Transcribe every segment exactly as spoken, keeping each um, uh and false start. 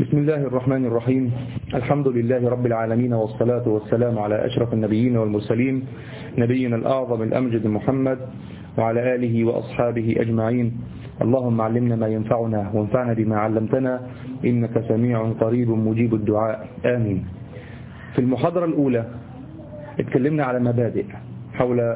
بسم الله الرحمن الرحيم. الحمد لله رب العالمين، والصلاة والسلام على أشرف النبيين والمرسلين، نبينا الأعظم الأمجد محمد وعلى آله وأصحابه أجمعين. اللهم علمنا ما ينفعنا وانفعنا بما علمتنا، إنك سميع قريب مجيب الدعاء، آمين. في المحاضرة الأولى اتكلمنا على مبادئ حول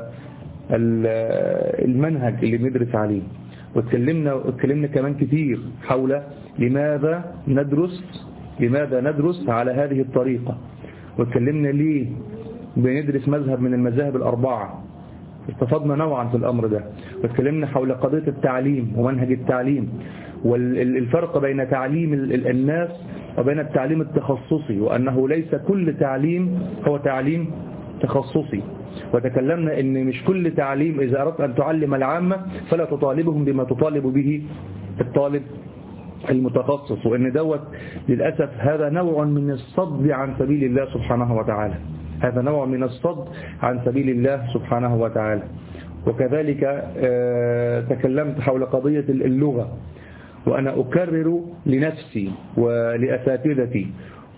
المنهج اللي بندرس عليه، واتكلمنا واتكلمنا كمان كتير حول لماذا ندرس لماذا ندرس على هذه الطريقة، واتكلمنا ليه بندرس مذهب من المذاهب الأربعة. استفدنا نوعا في الأمر ده، واتكلمنا حول قضية التعليم ومنهج التعليم والفرق بين تعليم الناس وبين التعليم التخصصي، وأنه ليس كل تعليم هو تعليم تخصصي. وتكلمنا ان مش كل تعليم إذا أردت أن تعلم العامة فلا تطالبهم بما تطالب به الطالب المتخصص، وإن دوت للأسف هذا نوع من الصد عن سبيل الله سبحانه وتعالى هذا نوع من الصد عن سبيل الله سبحانه وتعالى. وكذلك تكلمت حول قضية اللغة، وأنا أكرر لنفسي ولأساتذتي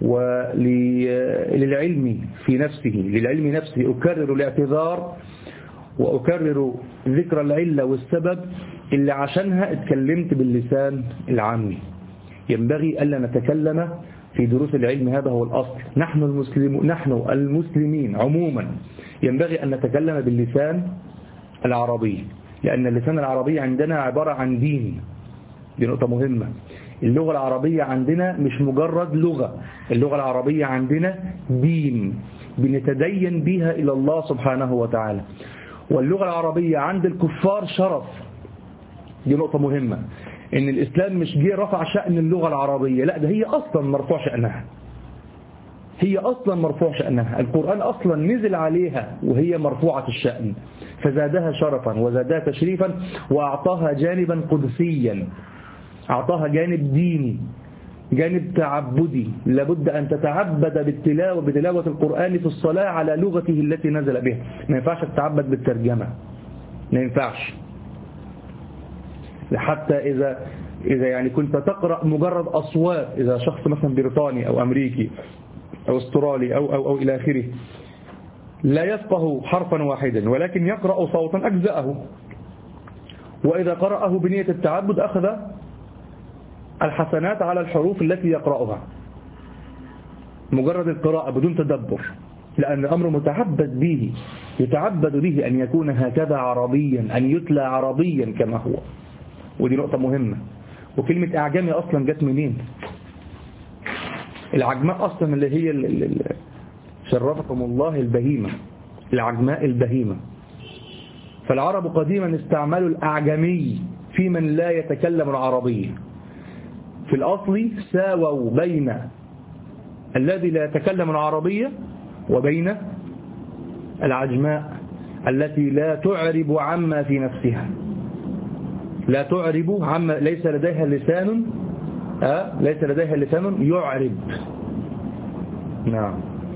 وللعلم في نفسه للعلم نفسه أكرر الاعتذار وأكرر ذكر العلة والسبب اللي عشانها اتكلمت باللسان العامي. ينبغي ألا نتكلم في دروس العلم، هذا هو الأصل. نحن المسلم نحن المسلمين عموما ينبغي أن نتكلم باللسان العربي، لأن اللسان العربي عندنا عبارة عن دين. دي نقطة مهمة. اللغة العربية عندنا مش مجرد لغة، اللغة العربية عندنا دين بنتدين بها إلى الله سبحانه وتعالى. واللغة العربية عند الكفار شرف. دي نقطة مهمة، إن الإسلام مش جه رفع شأن اللغة العربية، لا، ده هي أصلا مرفوع شأنها هي أصلا مرفوع شأنها القرآن أصلا نزل عليها وهي مرفوعة الشأن، فزادها شرفا وزادها تشريفا، وأعطاها جانبا قدسيا، أعطاها جانب ديني، جانب تعبدي. لابد أن تتعبد بالتلاوة بتلاوة القرآن في الصلاة على لغته التي نزل بها. ما ينفعش تتعبد بالترجمة، ما ينفعش. حتى إذا إذا يعني كنت تقرأ مجرد أصوات، إذا شخص مثلا بريطاني أو أمريكي أو استرالي أو أو أو إلى آخره لا يفقه حرفا واحدا، ولكن يقرأ صوتا أجزأه، وإذا قرأه بنية التعبد أخذ الحسنات على الحروف التي يقرأها، مجرد القراءة بدون تدبر، لأن الأمر متعبد به يتعبد به أن يكون هكذا عربيا، أن يتلى عربيا كما هو. ودي نقطة مهمة. وكلمة أعجمي أصلا جت منين؟ العجماء أصلا اللي هي اللي شرفكم الله البهيمة، العجماء البهيمة. فالعرب قديما استعملوا الأعجمي في من لا يتكلم العربية. في الأصل ساووا بين الذي لا يتكلم العربية وبين العجماء التي لا تعرب عما في نفسها، لا تعرب عما ليس لديها لسان أه؟ ليس لديها لسان يعرب. نعم.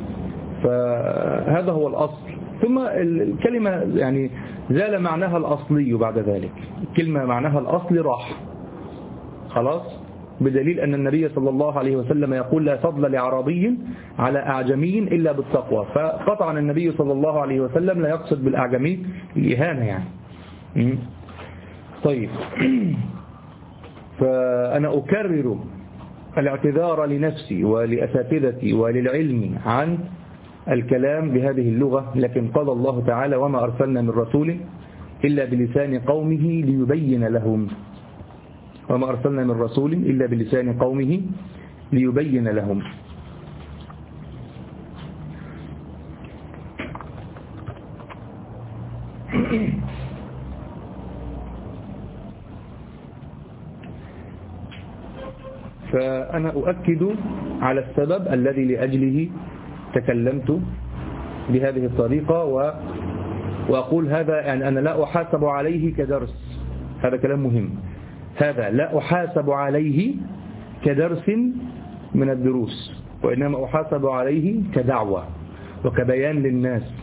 فهذا هو الأصل. ثم الكلمة يعني زال معناها الأصلي بعد ذلك، الكلمة معناها الأصلي راح خلاص، بدليل أن النبي صلى الله عليه وسلم يقول لا فضل لعربي على أعجمي إلا بالتقوى. فقطعا النبي صلى الله عليه وسلم لا يقصد بالأعجمي الإهانة يعني. طيب، فأنا أكرر الاعتذار لنفسي ولأساتذتي وللعلم عن الكلام بهذه اللغة، لكن قال الله تعالى وما أرسلنا من رسول إلا بلسان قومه ليبين لهم وما أرسلنا من رسول إلا بلسان قومه ليبين لهم. فأنا أؤكد على السبب الذي لأجله تكلمت بهذه الطريقة، و... وأقول هذا يعني أنا لا أحاسب عليه كدرس، هذا كلام مهم. هذا لا أحاسب عليه كدرس من الدروس، وإنما أحاسب عليه كدعوة وكبيان للناس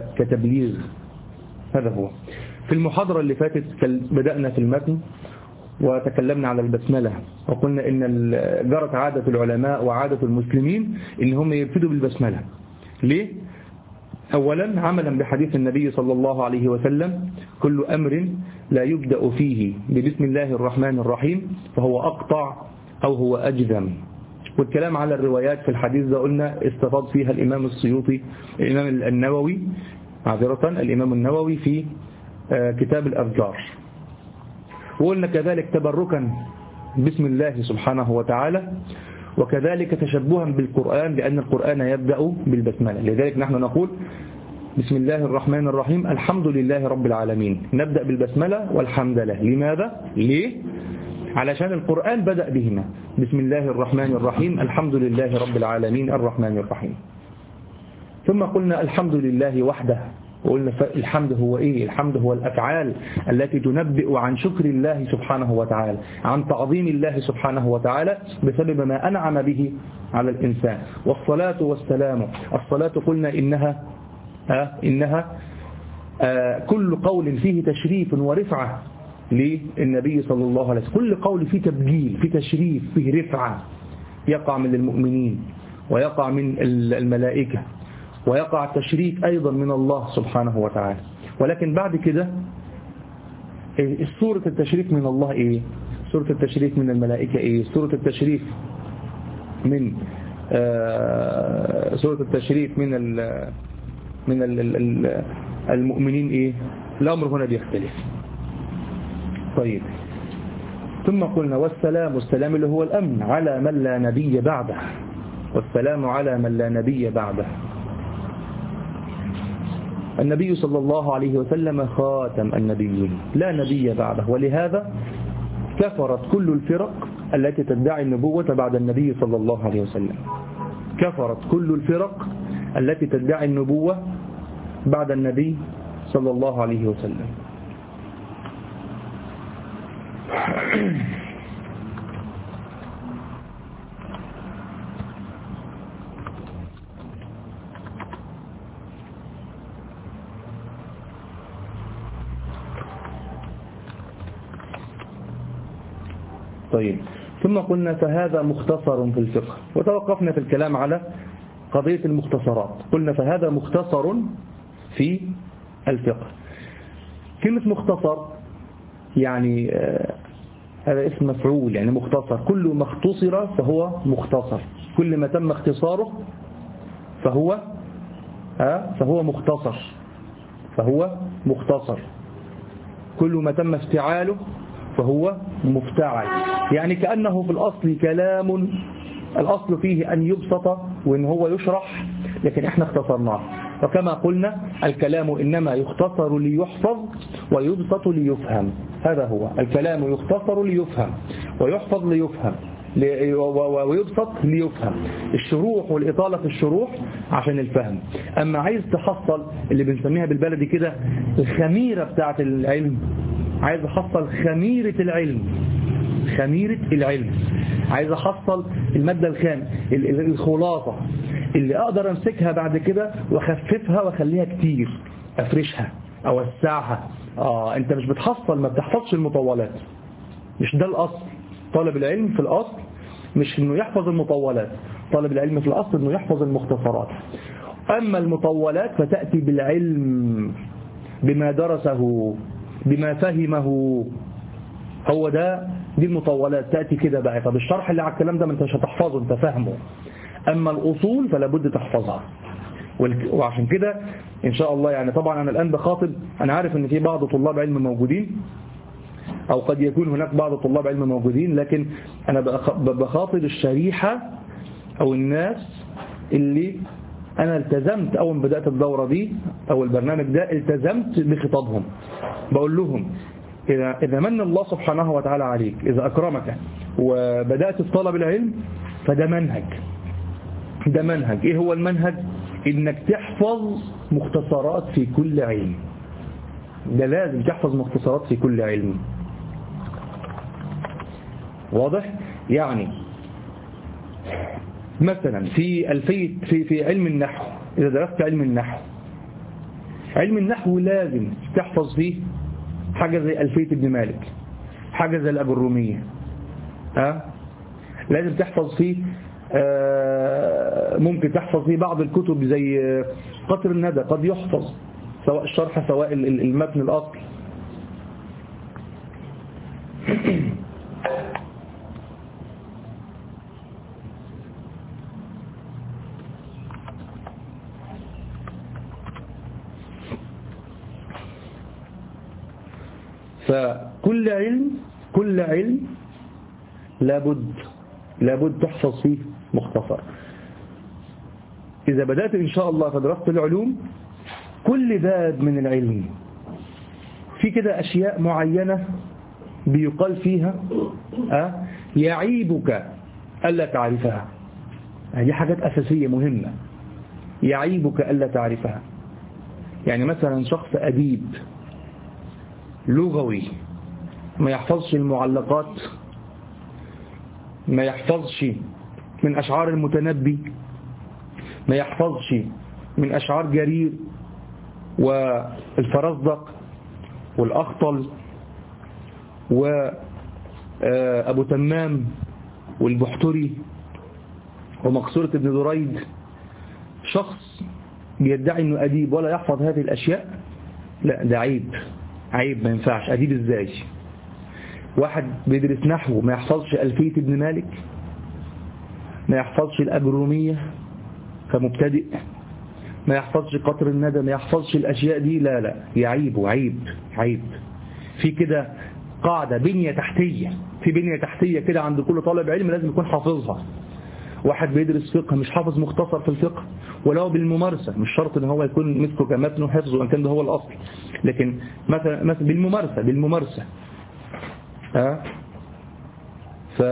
وكتبليغ. هذا هو. في المحاضرة اللي فاتت بدأنا في المتن، وتكلمنا على البسملة وقلنا إن جرت عادة العلماء وعادة المسلمين إن هم يبتدوا بالبسملة. ليه؟ أولا عملا بحديث النبي صلى الله عليه وسلم: كل أمر لا يبدأ فيه ببسم الله الرحمن الرحيم فهو أقطع أو هو أجذم. والكلام على الروايات في الحديث ده قلنا استفاض فيها الإمام السيوطي الإمام النووي معذرة الإمام النووي في كتاب الأذكار. وقلنا كذلك تبركا بسم الله سبحانه وتعالى، وكذلك تشبها بالقرآن لأن القرآن يبدأ بالبسملة. لذلك نحن نقول بسم الله الرحمن الرحيم الحمد لله رب العالمين، نبدأ بالبسملة والحمد لله. لماذا؟ ليه؟ علشان القرآن بدأ بهما، بسم الله الرحمن الرحيم الحمد لله رب العالمين الرحمن الرحيم. ثم قلنا الحمد لله وحده، وقلنا الحمد هو إيه؟ الحمد هو الأفعال التي تنبئ عن شكر الله سبحانه وتعالى، عن تعظيم الله سبحانه وتعالى بسبب ما أنعم به على الإنسان. والصلاة والسلام، الصلاة قلنا إنها آه إنها آه كل قول فيه تشريف ورفعة للنبي صلى الله عليه وسلم، كل قول فيه تبجيل فيه تشريف فيه رفعة، يقع من المؤمنين ويقع من الملائكة ويقع التشريف أيضا من الله سبحانه وتعالى. ولكن بعد كده سورة التشريف من الله إيه؟ سورة التشريف من الملائكة إيه؟ سورة التشريف من آه سورة التشريف من ال من ال ال المؤمنين إيه؟ الأمر هنا بيختلف. طيب، ثم قلنا والسلام، السلام اللي هو الأمن على من لا نبي بعده، والسلام على من لا نبي بعده. النبي صلى الله عليه وسلم خاتم النبيين لا نبي بعده، ولهذا كفرت كل الفرق التي تدعي النبوة بعد النبي صلى الله عليه وسلم. كفرت كل الفرق التي تدعي النبوة بعد النبي صلى الله عليه وسلم. طيب، ثم قلنا فهذا مختصر في الفقه، وتوقفنا في الكلام على قضية المختصرات. قلنا فهذا مختصر في الفقه. كلمة مختصر يعني هذا اسم مفعول، يعني مختصر، كل ما اختصر فهو مختصر، كل ما تم اختصاره فهو فهو مختصر فهو مختصر كل ما تم افتعاله فهو مفتعل. يعني كأنه في الأصل كلام الأصل فيه أن يبسط وإن هو يشرح، لكن احنا اختصرناه. وكما قلنا الكلام إنما يختصر ليحفظ ويبسط ليفهم. هذا هو الكلام، يختصر ليفهم ويحفظ ليفهم ويبسط ليفهم. الشروح والإطالة في الشروح عشان الفهم. أما عايز تحصل اللي بنسميها بالبلدي كده الخميرة بتاعة العلم، عايز أحصل خميرة العلم، خميرة العلم، عايز أحصل المادة الخام، الخلاصة اللي أقدر أمسكها بعد كده وأخففها وأخليها كتير، أفرشها أوسعها. آه أنت مش بتحصل، ما بتحفظش المطولات، مش ده الأصل. طالب العلم في الأصل مش إنه يحفظ المطولات، طالب العلم في الأصل إنه يحفظ المختصرات. أما المطولات فتأتي بالعلم بما درسه بما فهمه، هو ده دي المطولات تأتي كده بقى. طب الشرح اللي على الكلام ده ما انت مش هتحفظه، انت فاهمه. أما الأصول فلا بد تحفظها. وعشان كده إن شاء الله يعني طبعا أنا الآن بخاطب، أنا عارف أن في بعض طلاب علم موجودين أو قد يكون هناك بعض طلاب علم موجودين، لكن أنا بخاطب الشريحة أو الناس اللي أنا التزمت أول ما بدأت الدورة دي أو البرنامج ده التزمت بخطابهم. بقول لهم إذا, إذا من الله سبحانه وتعالى عليك، إذا أكرمك وبدأت في طلب العلم، فده منهج. ده منهج. إيه هو المنهج؟ إنك تحفظ مختصرات في كل علم. ده لازم تحفظ مختصرات في كل علم. واضح؟ يعني مثلا في الفيت في في علم النحو، إذا درست علم النحو، علم النحو لازم تحفظ فيه حاجة زي ألفية ابن مالك، حاجة زي الأجرومية ها لازم تحفظ فيه ممكن تحفظ فيه بعض الكتب زي قطر الندى، قد يحفظ سواء الشرح سواء المتن الأصل. فكل علم كل علم لابد لابد تحفظ فيه مختصر. إذا بدأت إن شاء الله في دراسة العلوم كل باب من العلم في كده أشياء معينة بيقال فيها أه يعيبك ألا تعرفها. هذه حاجات أساسية مهمة، يعيبك ألا تعرفها. يعني مثلا شخص أديب لغوي ما يحفظش المعلقات، ما يحفظش من أشعار المتنبي، ما يحفظش من أشعار جرير والفرزدق والأخطل وأبو تمام والبحتري ومقصورة ابن دريد. شخص بيدعي أنه أديب ولا يحفظ هذه الأشياء، لا ده عيب، عيب، ما ينفعش. أديب إزاي؟ واحد بيدرس نحو ما يحفظش ألفية ابن مالك، ما يحفظش الأجرومية كمبتدئ، ما يحفظش قطر الندى، ما يحفظش الأشياء دي، لا لا يعيب وعيب عيب. في كده قاعدة بنية تحتية، في بنية تحتية كده عند كل طالب علم لازم يكون حافظها. واحد بيدرس فقه مش حافظ مختصر في الفقه ولو بالممارسة، مش شرط ان هو يكون مثله كمتن وحفظه وان كان ده هو الأصل، لكن مثلا مثلا بالممارسة بالممارسة ها ف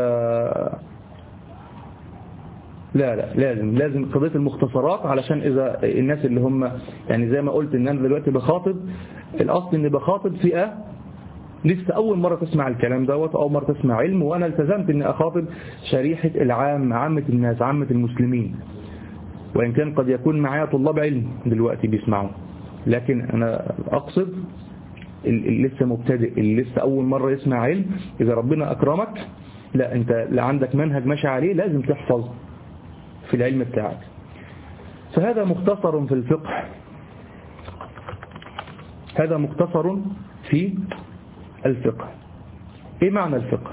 لا لا لازم لازم قضية المختصرات، علشان إذا الناس اللي هم يعني زي ما قلت ان انا دلوقتي بخاطب، الأصل اني بخاطب فئة لسه أول مرة تسمع الكلام دوت، أول مرة تسمع علم، وأنا التزمت اني أخاطب شريحة العام، عامة الناس، عامة المسلمين، وإن كان قد يكون معايا طلاب علم دلوقتي بيسمعوا، لكن أنا أقصد اللي لسه مبتدئ، اللي لسه أول مرة يسمع علم. إذا ربنا أكرمك، لا أنت لا عندك منهج ماشي عليه، لازم تحفظ في العلم بتاعك. فهذا مختصر في الفقه، هذا مختصر في الفقه. إيه معنى الفقه؟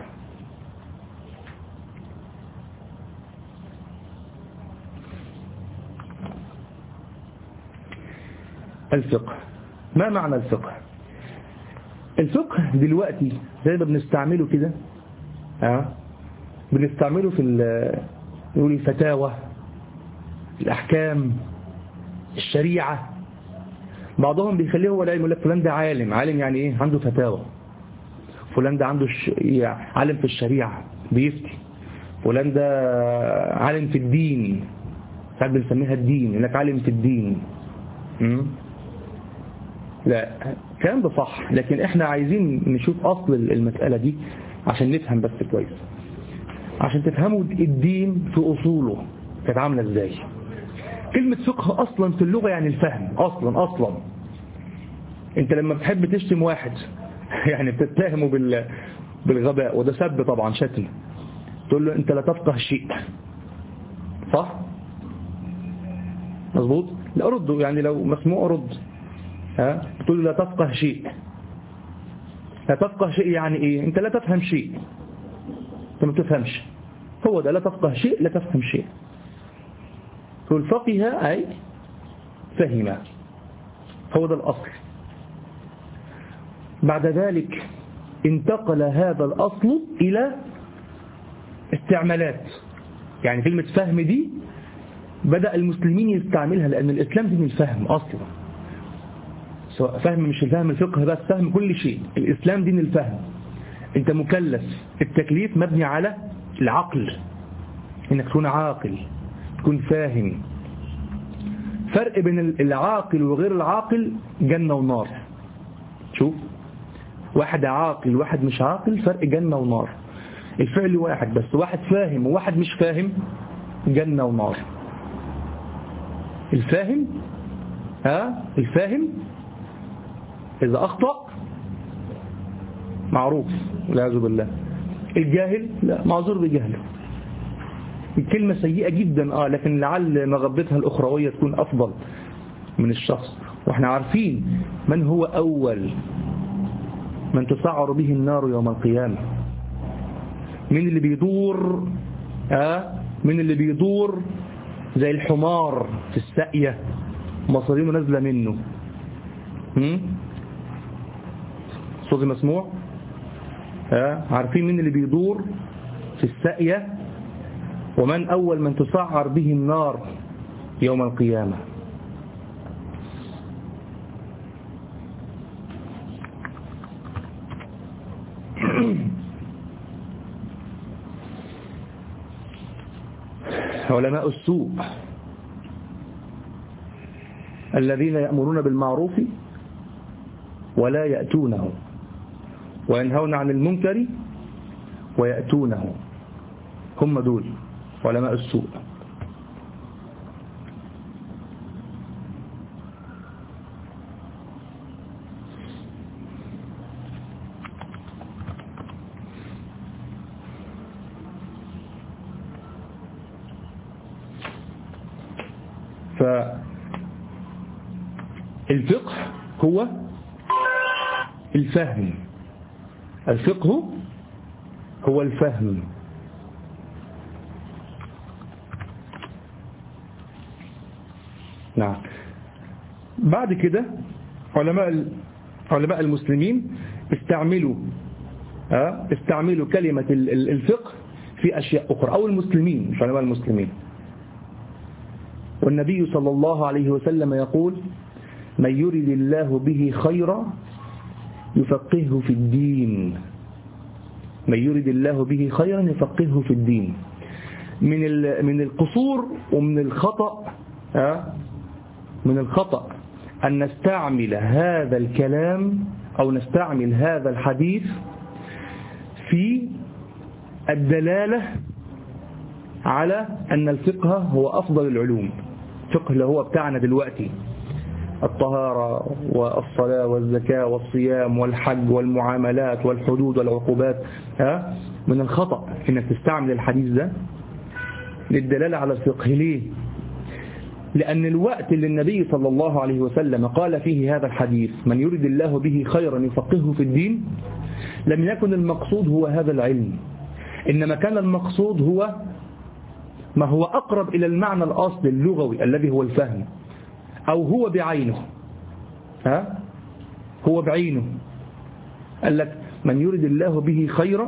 الفقه ما معنى الفقه؟ الفقه دلوقتي زي ما بنستعمله كده ها بنستعمله في نقول الفتاوى، الأحكام، الشريعة. بعضهم بيخليه هو العلم، يقول لك فلان ده عالم. عالم يعني ايه؟ عنده فتاوى. فلان ده عنده ش... عالم في الشريعة بيفتي. فلان ده عالم في الدين، ساعات بنسميها الدين، يقول لك عالم في الدين. م? لا الكلام ده صح، لكن احنا عايزين نشوف أصل المسألة دي عشان نفهم بس كويس، عشان تفهموا الدين في أصوله كانت عاملة ازاي. كلمة فقه أصلا في اللغة يعني الفهم، أصلا أصلا انت لما بتحب تشتم واحد يعني بتتهمه بال... بالغباء، وده سب طبعا، شتم، تقول له انت لا تفقه شيء، صح؟ مظبوط؟ لا أرده، يعني لو مسموع أرد، ها تقول له لا تفقه شيء. لا تفقه شيء يعني ايه؟ انت لا تفهم شيء، انت ما تفهمش، هو ده لا تفقه شيء، لا تفهم شيء. تقول فقه أي فهم، هو ده الأصل. بعد ذلك انتقل هذا الأصل إلى استعمالات، يعني كلمة فهم دي بدأ المسلمين يستعملها، لأن الإسلام دين الفهم أصلا، سواء فهم مش الفهم الفقه بس، فهم كل شيء. الإسلام دين الفهم، أنت مكلف، التكليف مبني على العقل، إنك تكون عاقل، تكون فاهم. فرق بين العاقل وغير العاقل جنة ونار. شوف، واحد عاقل واحد مش عاقل، فرق جنة ونار. الفعل واحد، بس واحد فاهم وواحد مش فاهم، جنة ونار. الفاهم ها الفاهم إذا أخطأ معروف والعياذ بالله. الجاهل لا، معذور بجهله. الكلمة سيئة جدا اه لكن لعل مغبتها الأخروية تكون أفضل من الشخص. واحنا عارفين من هو أول من تسعر به النار يوم القيامة. من اللي بيدور آه من اللي بيدور زي الحمار في الساقية مصارينه نازلة منه. هم؟ صوتي مسموع؟ آه عارفين من اللي بيدور في الساقية ومن أول من تسعر به النار يوم القيامة. علماء السوء الذين يأمرون بالمعروف ولا يأتونه وينهون عن المنكر ويأتونه، هم دول علماء السوء. فالفقه هو الفهم، الفقه هو الفهم. نعم. بعد كده علماء علماء المسلمين استعملوا استعملوا كلمة الفقه في أشياء أخرى، أو المسلمين مش علماء المسلمين. والنبي صلى الله عليه وسلم يقول: من يرد الله به خيرا يفقهه في الدين. من يرد الله به خيرا يفقهه في الدين. من من القصور ومن الخطأ من الخطأ أن نستعمل هذا الكلام أو نستعمل هذا الحديث في الدلالة على أن الفقه هو أفضل العلوم. الفقه اللي هو بتاعنا دلوقتي، الطهارة والصلاة والزكاة والصيام والحج والمعاملات والحدود والعقوبات. ها من الخطأ انك تستعمل الحديث ده للدلالة على الفقه. ليه؟ لأن الوقت اللي النبي صلى الله عليه وسلم قال فيه هذا الحديث: من يرد الله به خيرا يفقهه في الدين، لم يكن المقصود هو هذا العلم، إنما كان المقصود هو ما هو أقرب إلى المعنى الأصلي اللغوي الذي هو الفهم، أو هو بعينه. ها هو بعينه. قال لك: من يرد الله به خيرا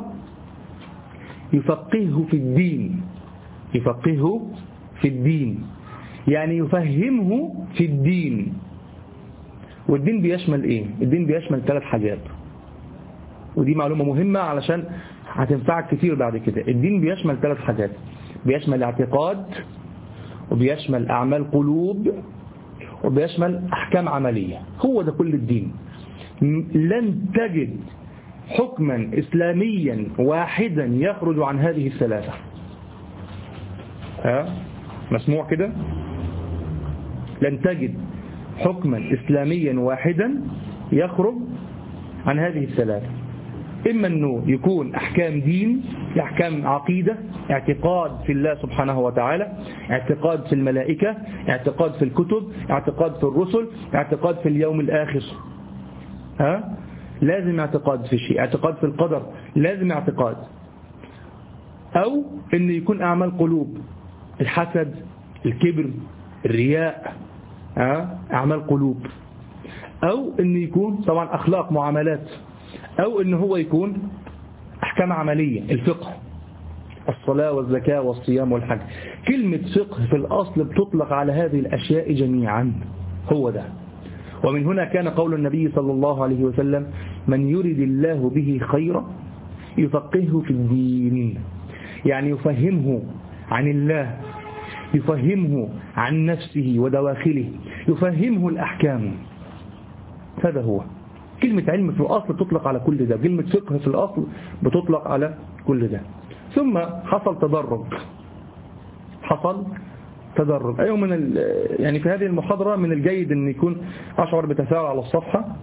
يفقهه في الدين. يفقهه في الدين يعني يفهمه في الدين. والدين بيشمل ايه؟ الدين بيشمل ثلاث حاجات، ودي معلومة مهمة علشان هتنفعك كتير بعد كده. الدين بيشمل ثلاث حاجات: بيشمل اعتقاد، وبيشمل أعمال قلوب، وبيشمل أحكام عملية. هو ده كل الدين. لن تجد حكما إسلاميا واحدا يخرج عن هذه الثلاثة. ها مسموع كده؟ لن تجد حكما إسلاميا واحدا يخرج عن هذه الثلاثة. إما أنه يكون أحكام دين، أحكام عقيدة، اعتقاد في الله سبحانه وتعالى، اعتقاد في الملائكة، اعتقاد في الكتب، اعتقاد في الرسل، اعتقاد في اليوم الآخر. ها لازم اعتقاد في شيء، اعتقاد في القدر لازم اعتقاد. أو أنه يكون أعمال قلوب، الحسد، الكبر، الرياء، ها أعمال قلوب. أو أنه يكون طبعا أخلاق، معاملات. أو أنه هو يكون أحكام عملية، الفقه، الصلاة والزكاة والصيام والحج. كلمة فقه في الأصل بتطلق على هذه الأشياء جميعا. هو ده. ومن هنا كان قول النبي صلى الله عليه وسلم: من يرد الله به خيرا يفقهه في الدين. يعني يفهمه عن الله، يفهمه عن نفسه ودواخله، يفهمه الأحكام. هذا هو. كلمة علم في الأصل تطلق على كل ده، كلمة فقه في الأصل بتطلق على كل ده. ثم حصل تدرج حصل تدرج أيوة من يعني في هذه المحاضرة من الجيد أن يكون أشعر بتفاعل على الصفحة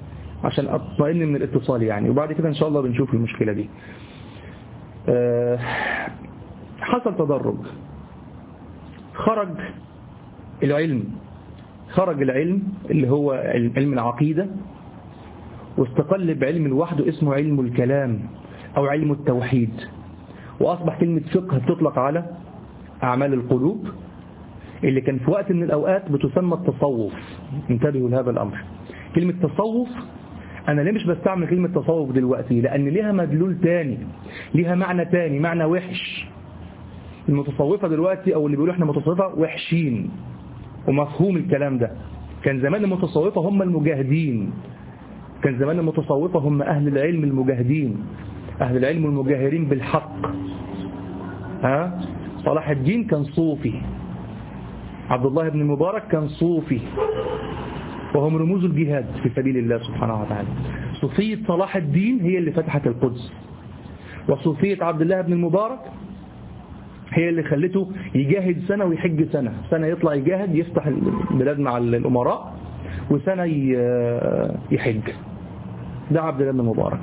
عشان أطمئن من الاتصال يعني، وبعد كده إن شاء الله بنشوف المشكلة دي. أه حصل تدرج، خرج العلم خرج العلم اللي هو علم العقيدة، واستقل بعلم لوحده اسمه علم الكلام أو علم التوحيد، وأصبح كلمة فقه بتطلق على أعمال القلوب اللي كان في وقت من الأوقات بتسمى التصوف. انتبهوا لهذا الأمر. كلمة تصوف أنا ليه مش بستعمل كلمة تصوف دلوقتي؟ لأن ليها مدلول تاني، ليها معنى تاني، معنى وحش. المتصوفة دلوقتي أو اللي بيقولوا احنا متصوفة وحشين، ومفهوم الكلام ده. كان زمان المتصوفة هم المجاهدين، كان زمان المتصوفة هم أهل العلم المجاهدين، أهل العلم المجاهرين بالحق. ها؟ صلاح الدين كان صوفي، عبد الله بن المبارك كان صوفي، وهم رموز الجهاد في سبيل الله سبحانه وتعالى. صوفية صلاح الدين هي اللي فتحت القدس، وصوفية عبد الله بن المبارك هي اللي خلته يجاهد سنة ويحج سنة، سنة يطلع يجاهد يفتح البلاد مع الأمراء، وسنة يحج. ده عبد الله بن المبارك.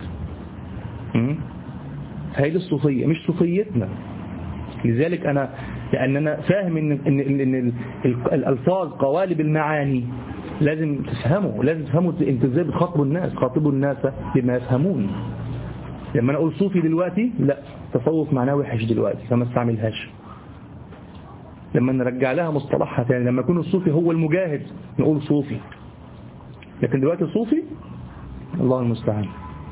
هذه الصوفية مش صوفيتنا. لذلك أنا لأن أنا فاهم إن, إن, إن الألفاظ قوالب المعاني لازم تفهموا، لازم تفهموا أنت إزاي بتخاطبوا الناس، خاطبوا الناس بما يفهمون. لما أنا أقول صوفي دلوقتي لا، تصوف معناه وحش دلوقتي فما استعملهاش. لما نرجع لها مصطلحها تاني، لما يكون الصوفي هو المجاهد نقول صوفي، لكن دلوقتي صوفي الله المستعان.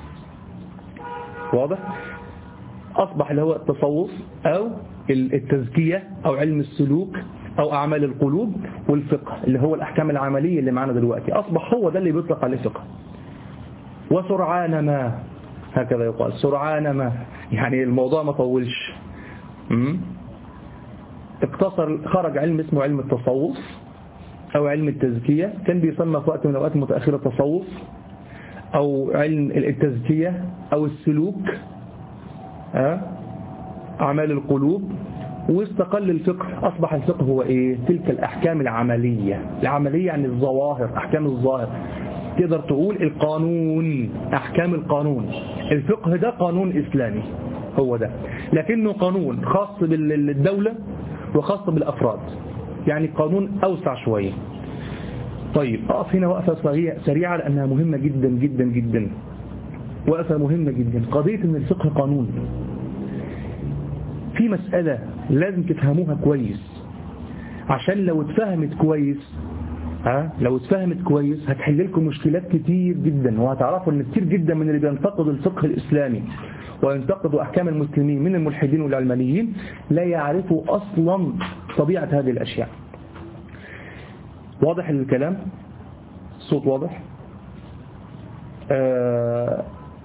واضح؟ أصبح اللي هو التصوف أو التزكية أو علم السلوك أو أعمال القلوب والفقه اللي هو الأحكام العملية اللي معنا دلوقتي، أصبح هو ده اللي بيطلق عليه فقه. وسرعان ما، هكذا يقال، سرعان ما، يعني الموضوع ما طولش. اقتصر، خرج علم اسمه علم التصوف أو علم التزكية، كان بيسمى في وقت من الأوقات متأخرة التصوف أو علم التزكية أو السلوك، أعمال القلوب. واستقل الفقه، أصبح الفقه هو إيه؟ تلك الأحكام العملية. العملية يعني الظواهر، أحكام الظاهر، تقدر تقول القانون، أحكام القانون. الفقه ده قانون إسلامي، هو ده، لكنه قانون خاص بالدولة وخاص بالأفراد، يعني قانون أوسع شوية. طيب أقف هنا وقفة سريعة لأنها مهمة جدا جدا جدا، وقفة مهمة جدا. قضية أن الفقه قانون، في مسألة لازم تفهموها كويس، عشان لو اتفهمت كويس ها لو اتفهمت كويس هتحل لكم مشكلات كتير جدا، وهتعرفوا ان كتير جدا من اللي بينتقدوا الفقه الإسلامي وينتقدوا أحكام المسلمين من الملحدين والعلمانيين لا يعرفوا أصلا طبيعة هذه الأشياء. واضح الكلام؟ الصوت واضح؟ آه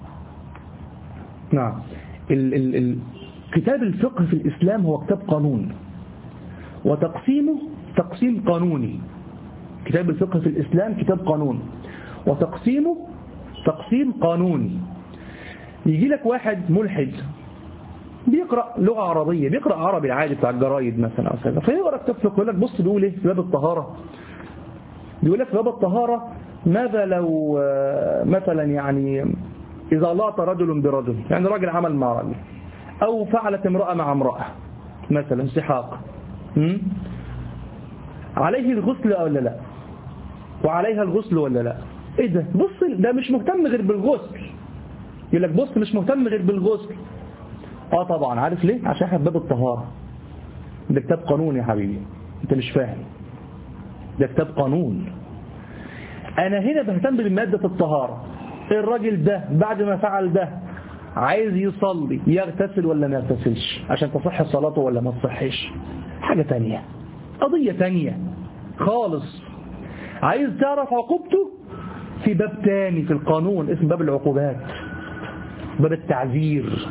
نعم. ال ال ال كتاب الفقه في الإسلام هو كتاب قانون، وتقسيمه تقسيم قانوني. كتاب الفقه في الإسلام كتاب قانون، وتقسيمه تقسيم قانوني. يجي لك واحد ملحد بيقرأ لغة عربية، بيقرأ عربي العادي بتاع الجرايد مثلا أو كذا، فيقرأ كتاب فقه يقول لك بص بيقول ايه في باب الطهارة. بيقول لك في باب الطهارة ماذا لو مثلا يعني إذا لاط رجل برجل، يعني راجل عمل مع راجل، أو فعلت امرأة مع امرأة مثلا سحاق، عليه الغسل ولا لا؟ وعليها الغسل ولا لا؟ ايه ده؟ بص ده مش مهتم غير بالغسل. يقول لك بص مش مهتم غير بالغسل. اه طبعا، عارف ليه؟ عشان احنا في باب الطهارة. ده كتاب قانون يا حبيبي، انت مش فاهم، ده كتاب قانون. انا هنا بهتم بمادة الطهارة. الراجل ده بعد ما فعل ده عايز يصلي، يغتسل ولا ما يغتسلش عشان تصح صلاته ولا ما تصحش؟ حاجة تانية، قضية تانية خالص. عايز تعرف عقوبته في باب تاني في القانون اسم باب العقوبات، باب التعذير.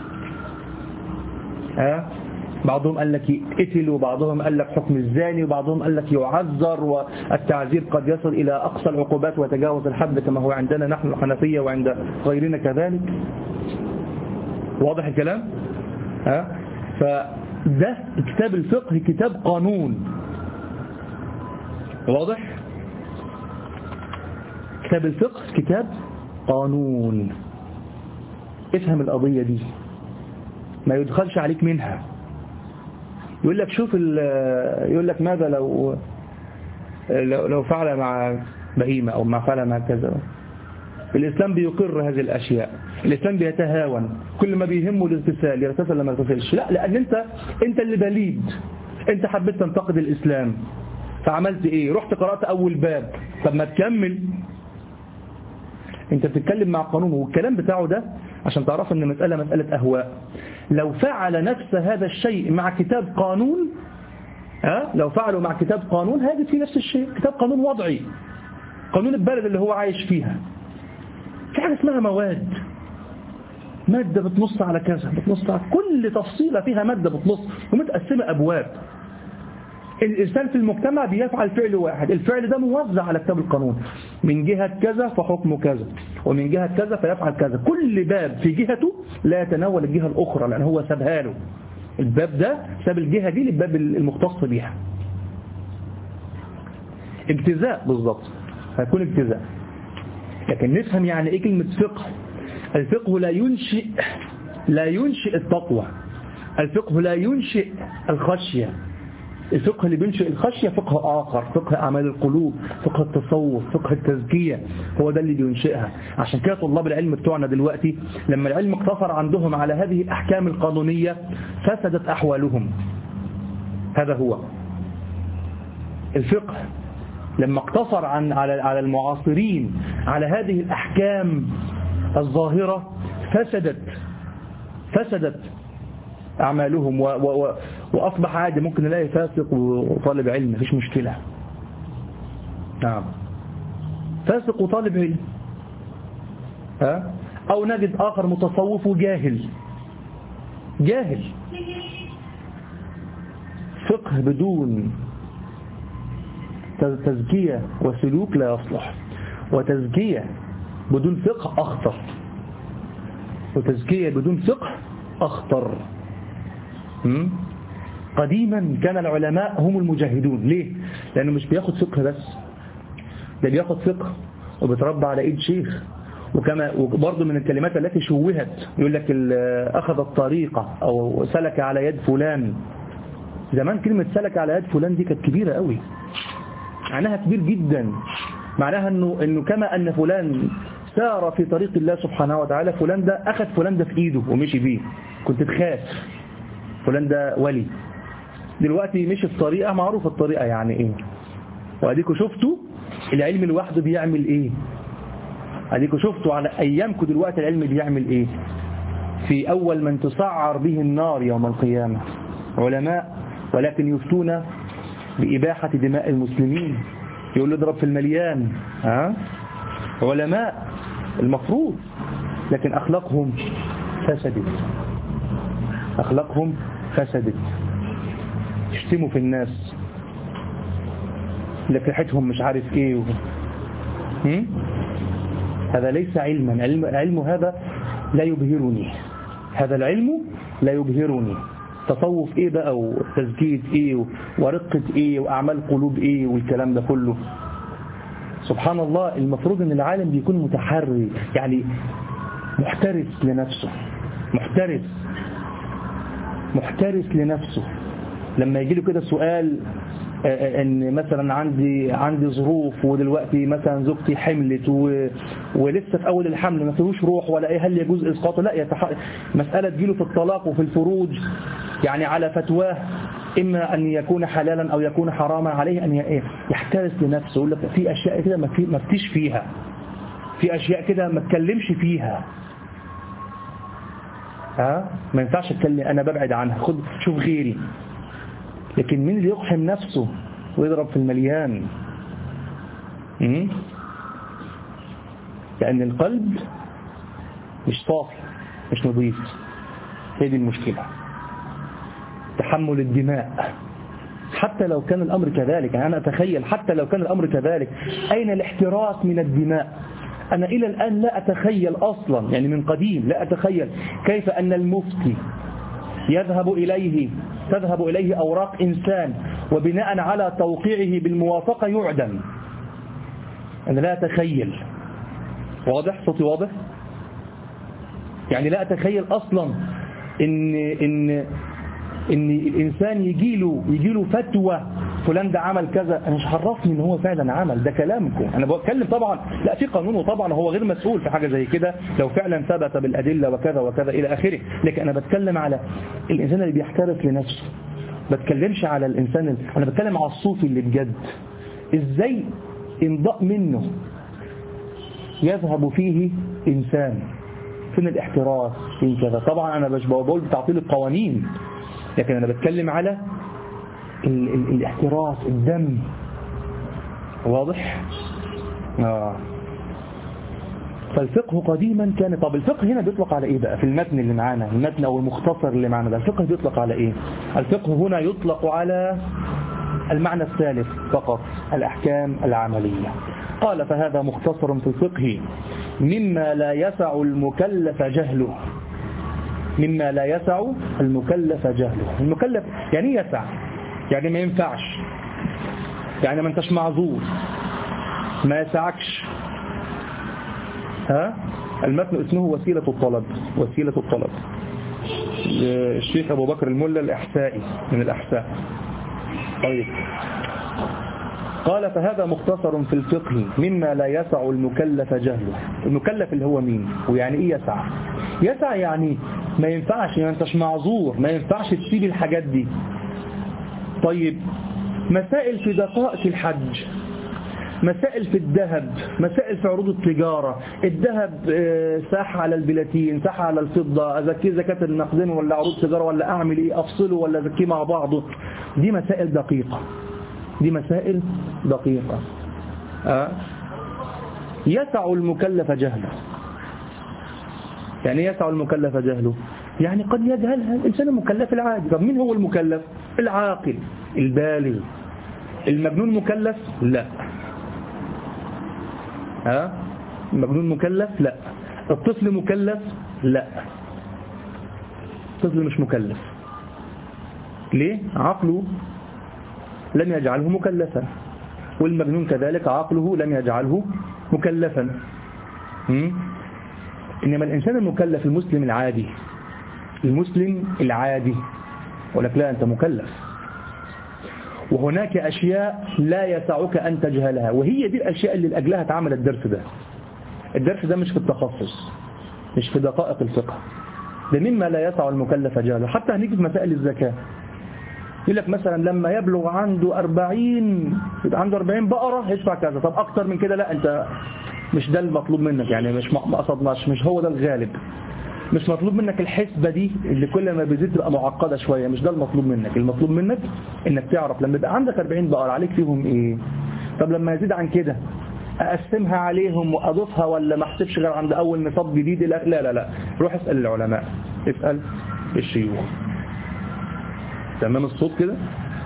ها بعضهم قال لك يقتل، وبعضهم قال لك حكم الزاني، وبعضهم قال لك يعذر، والتعذير قد يصل إلى أقصى العقوبات ويتجاوز الحد كما هو عندنا نحن الحنفية وعند غيرنا كذلك. واضح الكلام؟ ها فده كتاب الفقه كتاب قانون. واضح؟ كتاب الفقه كتاب قانون. افهم القضية دي، ما يدخلش عليك منها. يقول لك شوف يقول لك ماذا لو لو فعل مع بهيمة أو ما فعل مع كذا. الإسلام بيقر هذه الأشياء. الإسلام بيتهاون، كل ما بيهمه الاغتسال يغتسل لما يغتسلش. لا، لأن أنت أنت اللي بليد، أنت حبيت تنتقد الإسلام فعملت إيه؟ رحت قرأت أول باب. طب ما تكمل. أنت بتتكلم مع قانون، والكلام بتاعه ده عشان تعرف أن مسألة مسألة أهواء. لو فعل نفس هذا الشيء مع كتاب قانون، ها لو فعلوا مع كتاب قانون هيجد فيه نفس الشيء. كتاب قانون وضعي، قانون البلد اللي هو عايش فيها. في حاجة اسمها مواد، مادة بتنص على كذا، بتنص على كل تفصيلة فيها مادة بتنص ومتقسمة أبواب. الإنسان في المجتمع بيفعل فعل واحد، الفعل ده موزع على كتاب القانون، من جهة كذا فحكمه كذا، ومن جهة كذا فيفعل كذا. كل باب في جهته لا يتناول الجهة الأخرى، لأن هو سابها له. الباب ده ساب الجهة دي للباب المختص بيها. اجتزاء بالضبط، هيكون اجتزاء. لكن نفهم يعني ايه كلمة فقه. الفقه لا ينشئ لا ينشئ التقوى، الفقه لا ينشئ الخشية. الفقه اللي بينشئ الخشية فقه آخر، فقه أعمال القلوب، فقه التصوف، فقه التزكية، هو ده اللي بينشئها. عشان كده طلاب العلم بتوعنا دلوقتي لما العلم اقتصر عندهم على هذه الأحكام القانونية فسدت أحوالهم. هذا هو الفقه. لما اقتصر عن على على المعاصرين على هذه الأحكام الظاهرة فسدت فسدت أعمالهم، و و وأصبح عادي ممكن نلاقي فاسق وطالب علم، مفيش مشكلة. نعم، فاسق وطالب علم، ها؟ أو نجد آخر متصوف وجاهل جاهل. فقه بدون تزكية وسلوك لا يصلح، وتزكية بدون فقه أخطر، وتزكية بدون فقه أخطر. قديما كان العلماء هم المجاهدون. ليه؟ لأنه مش بياخد فقه بس، ده بياخد فقه وبتربى على إيد شيخ. وكما وبرضه من الكلمات التي شوهت يقول لك أخذ الطريقة أو سلك على يد فلان. زمان كلمة سلك على يد فلان دي كانت كبيرة قوي، معناها كبير جدا. معناها أنه, إنه كما أن فلان سار في طريق الله سبحانه وتعالى، فلان ده أخذ فلان ده في إيده ومشي فيه، كنت تخاف فلان ده ولي. دلوقتي مشي في طريقة معروف الطريقة يعني إيه، وأديكوا شفتوا العلم لوحده بيعمل إيه. أديكوا شفتوا على أيامكم دلوقتي العلم بيعمل إيه. في أول من تسعر به النار يوم القيامة علماء، ولكن يفتون بإباحة دماء المسلمين، يقول له اضرب في المليان. ها؟ علماء المفروض، لكن أخلاقهم فسدت، أخلاقهم فسدت، يشتموا في الناس، لك ريحتهم مش عارف ايه و... هذا ليس علما. العلم, العلم هذا لا يبهرني، هذا العلم لا يبهرني. تصوف ايه بقى وتزكية ايه ورقة ايه واعمال قلوب ايه والكلام ده كله. سبحان الله، المفروض ان العالم بيكون متحري، يعني محترس لنفسه، محترس محترس لنفسه. لما يجي له كده سؤال ان مثلا عندي عندي ظروف ودلوقتي مثلا زوجتي حملت و... ولسه في اول الحمل ما فيهوش روح ولا ايه، هل يجوز اسقاطه؟ لا، يتح... مساله تجيله في الطلاق وفي الفروج، يعني على فتواه اما ان يكون حلالا او يكون حراما، عليه ان يحترس لنفسه. يقول لك في اشياء كده ما في... ما فتيش فيها، في اشياء كده ما اتكلمش فيها، ها ما ينفعش اتكلم، انا ببعد عنها، خد شوف غيري. لكن مين اللي يقحم نفسه ويضرب في المليان؟ امم لأن القلب مش صافي، مش نظيف. هي دي المشكلة، تحمل الدماء. حتى لو كان الأمر كذلك، يعني أنا أتخيل حتى لو كان الأمر كذلك، أين الاحتراس من الدماء؟ أنا إلى الآن لا أتخيل أصلا، يعني من قديم لا أتخيل كيف أن المفتي يذهب إليه تذهب إليه أوراق إنسان وبناء على توقيعه بالموافقة يعدم. أنا لا أتخيل واضح؟ صوتي واضح؟ يعني لا أتخيل أصلا إن إن إن الإنسان يجيله يجيله فتوى فلان ده عمل كذا، أنا مش عرفني إن هو فعلا عمل، ده كلامكم. أنا بتكلم طبعا لا في قانون، وطبعا هو غير مسؤول في حاجة زي كده لو فعلا ثبت بالأدلة وكذا وكذا إلى آخره، لكن أنا بتكلم على الإنسان اللي بيحترف لنفسه، بتكلمش على الإنسان اللي... أنا بتكلم على الصوفي اللي بجد إزاي انضاء منه يذهب فيه إنسان، فين الاحتراس، فين كذا. طبعا أنا مش بقول بتعطيل القوانين، لكن أنا بتكلم على ال ال الاحتراس، الدم. واضح؟ آه. فالفقه قديما كان، طب الفقه هنا بيطلق على إيه بقى في المتن اللي معانا، المتن أو المختصر اللي معانا ده، الفقه بيطلق على إيه؟ الفقه هنا يطلق على المعنى الثالث فقط، الأحكام العملية. قال فهذا مختصر في الفقه مما لا يسع المكلف جهله. مما لا يسع المكلف جهله. المكلف يعني يسع، يعني ما ينفعش، يعني ما انتش معذور، ما يسعكش. ها؟ المتن اسمه وسيلة الطلب. وسيلة الطلب الشيخ أبو بكر الملا الأحسائي من الأحساء. طيب قال فهذا مختصر في الفقه مما لا يسع المكلف جهله. المكلف اللي هو مين؟ ويعني ايه يسع؟ يسع يعني ما ينفعش، يعني انتش معذور، ما ينفعش تسيب الحاجات دي. طيب مسائل في دقائق الحج، مسائل في الذهب، مسائل في عروض التجارة، الذهب ساح على البلاتين، ساح على الفضة، أزكيه زكاة النقدين ولا عروض تجارة ولا أعمل إيه، أفصله ولا أزكيه مع بعضه. دي مسائل دقيقة، دي مسائل دقيقة. أه؟ يسع المكلف جهله. يعني يسع المكلف جهله، يعني قد يجهلها الإنسان المكلف العادي. طب مين هو المكلف؟ العاقل البالغ. المجنون مكلف؟ لا. ها؟ المجنون مكلف؟ لا. الطفل مكلف؟ لا. الطفل مش مكلف. ليه؟ عقله لم يجعله مكلفا، والمجنون كذلك عقله لم يجعله مكلفا. م? إنما الإنسان المكلف المسلم العادي، المسلم العادي يقول لك لا أنت مكلف، وهناك أشياء لا يسعك أن تجهلها، وهي دي الأشياء اللي لأجلها اتعمل الدرس ده. الدرس ده مش في التخصص، مش في دقائق الفقه، ده مما لا يسع المكلف جهله. حتى هنيجي في مسائل الزكاة، يقول لك مثلا لما يبلغ عنده أربعين، يبقى عنده أربعين بقرة يدفع كذا. طب أكتر من كده لا، أنت مش ده المطلوب منك، يعني مش مقصدناش، مش هو ده الغالب. مش مطلوب منك الحسبة دي اللي كل ما بيزيد تبقى معقدة شوية، مش ده المطلوب منك. المطلوب منك انك تعرف لما يبقى عندك أربعين بقرة عليك فيهم ايه. طب لما يزيد عن كده اقسمها عليهم واضيفها ولا ما احسبش غير عند اول نصاب جديد؟ لا لا لا، روح اسأل العلماء، اسأل الشيوخ. تمام الصوت كده؟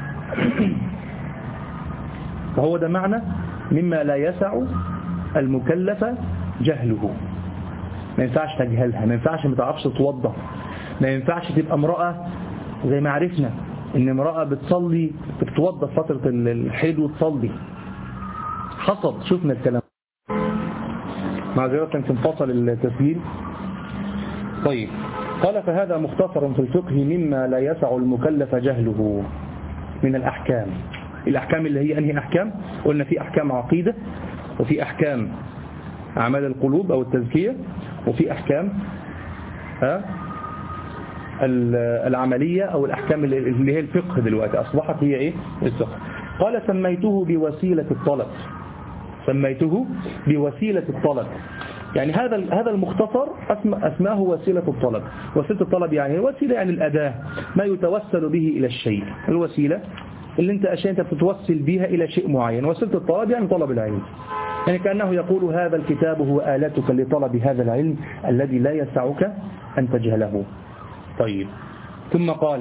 فهو ده معنى مما لا يسع المكلف جهله. ما ينفعش تجهلها، ما ينفعش ما تعرفش توضح، ما ينفعش تبقى امرأة زي ما عرفنا ان امرأة بتصلي بتتوضى فترة الحيض وتصلي. حصل، شفنا الكلام. معذرة كان انفصل التسجيل. طيب قال فهذا مختصر في الفقه مما لا يسع المكلف جهله من الأحكام. الأحكام اللي هي أنهي أحكام؟ قلنا في أحكام عقيدة، وفي أحكام أعمال القلوب أو التزكية، وفي أحكام ها العملية أو الأحكام اللي هي الفقه. دلوقتي أصبحت هي إيه؟ الفقه. قال سميته بوسيلة الطلب. سميته بوسيلة الطلب، يعني هذا هذا المختصر أسماه وسيلة الطلب. وسيلة الطلب يعني وسيلة، يعني الأداة، ما يتوسل به إلى الشيء. الوسيلة اللي أنت أشياء أنت بتتوسل بها إلى شيء معين. وسيلة الطلب يعني طلب العلم، يعني كأنه يقول هذا الكتاب هو آلتك لطلب هذا العلم الذي لا يسعك أن تجهله. طيب ثم قال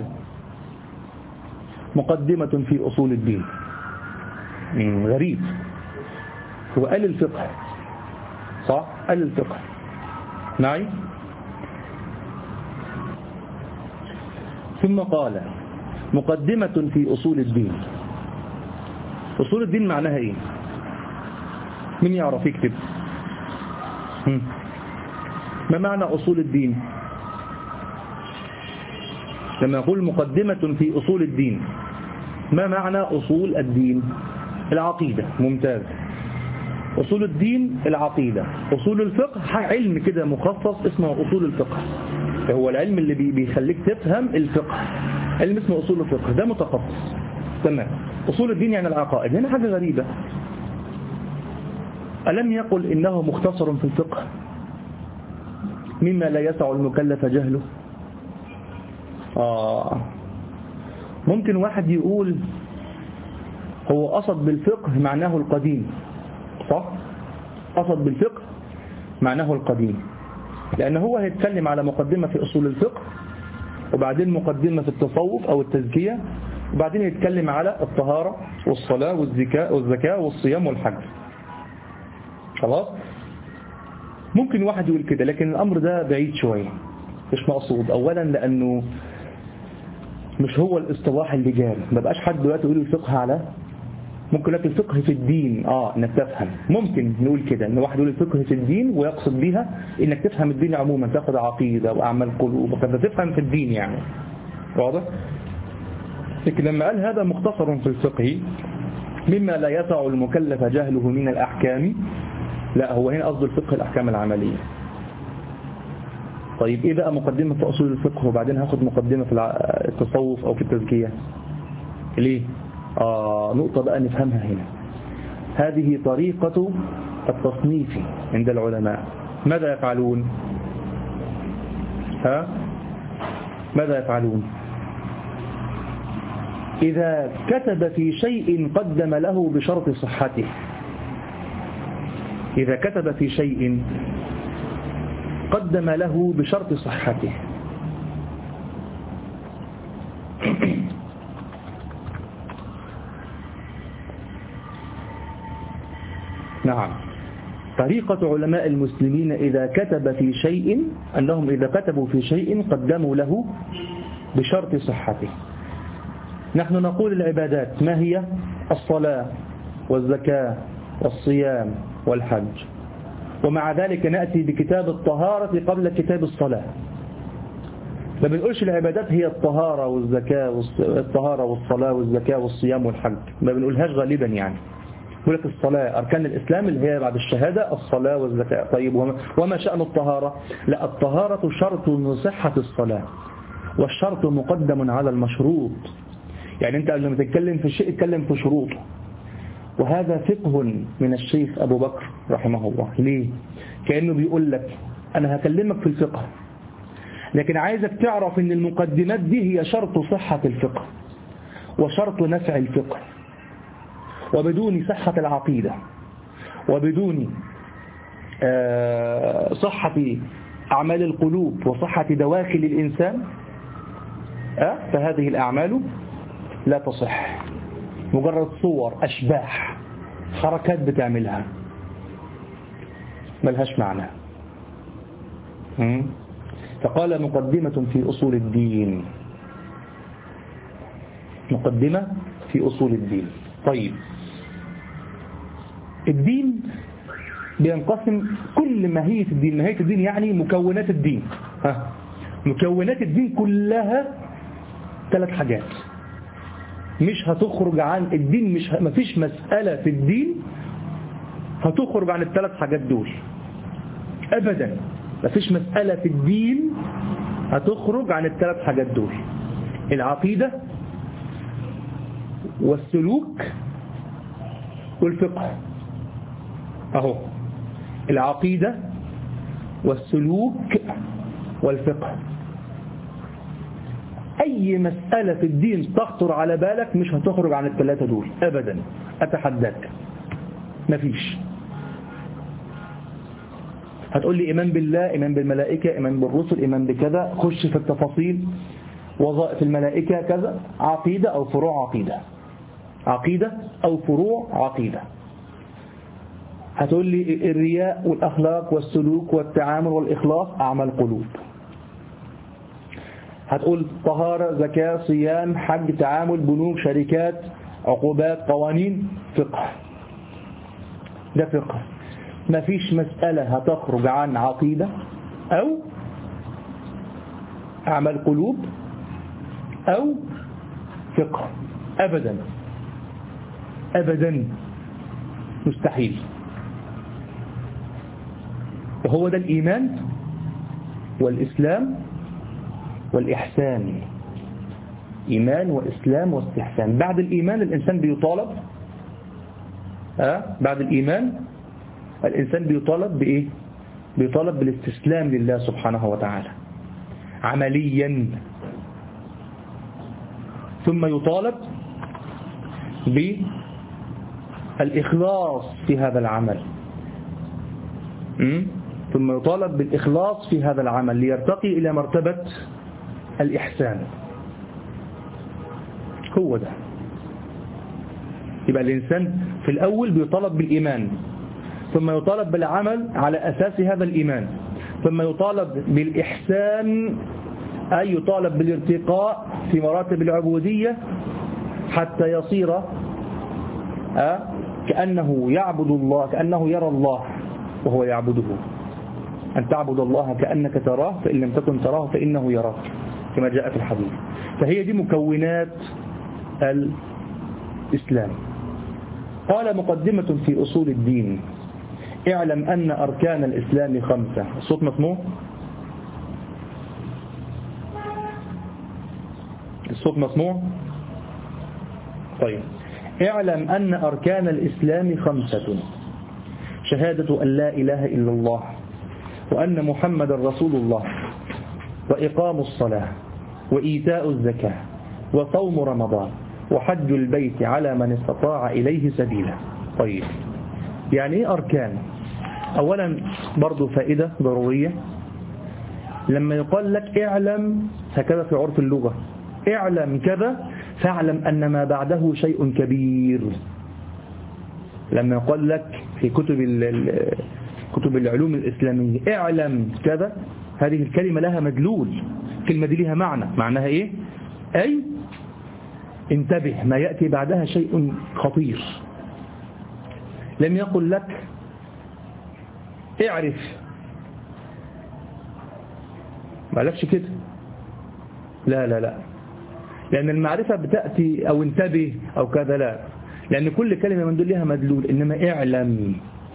مقدمة في أصول الدين. غريب، هو قال الفقه صح؟ قال الفقه معي. ثم قال مقدمة في أصول الدين. أصول الدين معناها إيه؟ من يعرف يكتب؟ ما معنى أصول الدين؟ لما نقول مقدمة في أصول الدين، ما معنى أصول الدين؟ العقيدة. ممتاز. أصول الدين العقيدة. أصول الفقه علم كده مخصص اسمه أصول الفقه، هو العلم اللي بيخليك تفهم الفقه، علم اسمه أصول الفقه، ده متخصص. تمام. أصول الدين يعني العقائد. هنا حاجة غريبة، ألم يقل إنه مختصر في الفقه مما لا يسع المكلف جهله؟ آه ممكن واحد يقول هو قصد بالفقه معناه القديم، صح؟ قصد بالفقه معناه القديم، لأن هو هيتكلم على مقدمة في أصول الفقه، وبعدين مقدمة في التصوف أو التزكية، وبعدين يتكلم على الطهارة والصلاة والزكاة والزكاة والصيام والحج. خلاص؟ ممكن واحد يقول كده، لكن الأمر ده بعيد شوية، مش مقصود. أولا لأنه مش هو الاصطلاح اللي جاري، ما بقاش حد دلوقتي يقول الفقه على، ممكن لك الفقه في الدين، اه انك تفهم، ممكن نقول كده ان واحد يقول الفقه في الدين ويقصد بها انك تفهم الدين عموما، تاخد عقيدة واعمال قلوب وكذا، تفهم في الدين يعني، واضح؟ لكن لما قال هذا مختصر في الفقه مما لا يسع المكلف جهله من الأحكام، لا، هو هنا قصد الفقه الأحكام العملية. طيب إيه بقى مقدمة في أصول الفقه وبعدين هاخد مقدمة في التصوف أو في التزكية؟ ليه؟ آه نقطة بقى نفهمها هنا. هذه طريقة التصنيف عند العلماء. ماذا يفعلون؟ ها؟ ماذا يفعلون؟ إذا كتب في شيء قدم له بشرط صحته، إذا كتب في شيء قدم له بشرط صحته. نعم، طريقة علماء المسلمين إذا كتب في شيء أنهم إذا كتبوا في شيء قدموا له بشرط صحته. نحن نقول العبادات ما هي؟ الصلاة والزكاة والصيام والحج، ومع ذلك نأتي بكتاب الطهارة قبل كتاب الصلاة. ما بنقولش العبادات هي الطهارة والزكاة والطهارة والصلاة والزكاة والصيام والحج، ما بنقولهاش غالبا يعني. يقول لك الصلاة أركان الإسلام اللي هي بعد الشهادة الصلاة والزكاة. طيب وما شأن الطهارة؟ لا، الطهارة شرط لصحة الصلاة، والشرط مقدم على المشروط. يعني أنت لما تتكلم في شيء اتكلم في شروطه، وهذا فقه من الشيخ أبو بكر رحمه الله. ليه؟ كأنه بيقول لك أنا هكلمك في الفقه، لكن عايزك تعرف أن المقدمات دي هي شرط صحة الفقه وشرط نفع الفقه، وبدون صحة العقيدة وبدون صحة أعمال القلوب وصحة دواخل الإنسان فهذه الأعمال لا تصح، مجرد صور أشباح حركات بتعملها ملهاش معنى. فقال مقدمة في أصول الدين، مقدمة في أصول الدين. طيب الدين بينقسم، كل ماهية الدين، ماهية الدين يعني مكونات الدين، ها مكونات الدين كلها ثلاث حاجات مش هتخرج عن الدين، مش ه... مفيش مسألة في الدين هتخرج عن الثلاث حاجات دول أبدا. مفيش مسألة في الدين هتخرج عن الثلاث حاجات دول: العقيدة والسلوك والفقه. أهو العقيدة والسلوك والفقه. أي مسألة في الدين تخطر على بالك مش هتخرج عن الثلاثة دول أبدا، أتحداك، مفيش. هتقول لي إيمان بالله، إيمان بالملائكة، إيمان بالرسل، إيمان بكذا، خش في التفاصيل، وظائف الملائكة كذا، عقيدة أو فروع عقيدة، عقيدة أو فروع عقيدة. هتقول لي الرياء والأخلاق والسلوك والتعامل والإخلاص، أعمال قلوب. هتقول طهارة، زكاة، صيام، حج، تعامل، بنوك، شركات، عقوبات، قوانين، فقه. ده فقه. ما فيش مسألة هتخرج عن عقيدة أو أعمال قلوب أو فقه، أبدا أبدا، مستحيل. وهو ده الإيمان والإسلام والإحسان. إيمان وإسلام واستحسان. بعد الإيمان الإنسان بيطالب أه؟ بعد الإيمان الإنسان بيطالب بإيه؟ بيطالب بالاستسلام لله سبحانه وتعالى عمليا، ثم يطالب بالإخلاص في هذا العمل، م? ثم يطالب بالإخلاص في هذا العمل ليرتقي إلى مرتبة الإحسان. هو ده. يبقى الإنسان في الأول بيطالب بالإيمان، ثم يطالب بالعمل على أساس هذا الإيمان، ثم يطالب بالإحسان، أي يطالب بالارتقاء في مراتب العبودية حتى يصير أه كأنه يعبد الله، كأنه يرى الله وهو يعبده. أن تعبد الله كأنك تراه فإن لم تكن تراه فإنه يراك، كما جاء في الحديث. فهي دي مكونات الإسلام. قال مقدمة في أصول الدين: اعلم أن أركان الإسلام خمسة. الصوت مسموع؟ الصوت مسموع؟ طيب. اعلم أن أركان الإسلام خمسة: شهادة أن لا إله إلا الله، وأن محمد رسول الله، وإقام الصلاة، وإيتاء الزكاة، وصوم رمضان، وحج البيت على من استطاع إليه سبيلا. طيب، يعني إيه أركان؟ أولا برضو فائدة ضرورية، لما يقال لك اعلم هكذا في عرف اللغة، اعلم كذا فاعلم أن ما بعده شيء كبير. لما يقال لك في كتب كتب العلوم الإسلامية اعلم كذا، هذه الكلمة لها مدلول، الكلمة دي لها معنى. معناها إيه؟ أي انتبه، ما يأتي بعدها شيء خطير. لم يقل لك اعرف، ما قالكش كده، لا لا لا، لأن المعرفة بتأتي أو انتبه أو كذا، لا، لأن كل كلمة من دول لها مدلول. إنما اعلم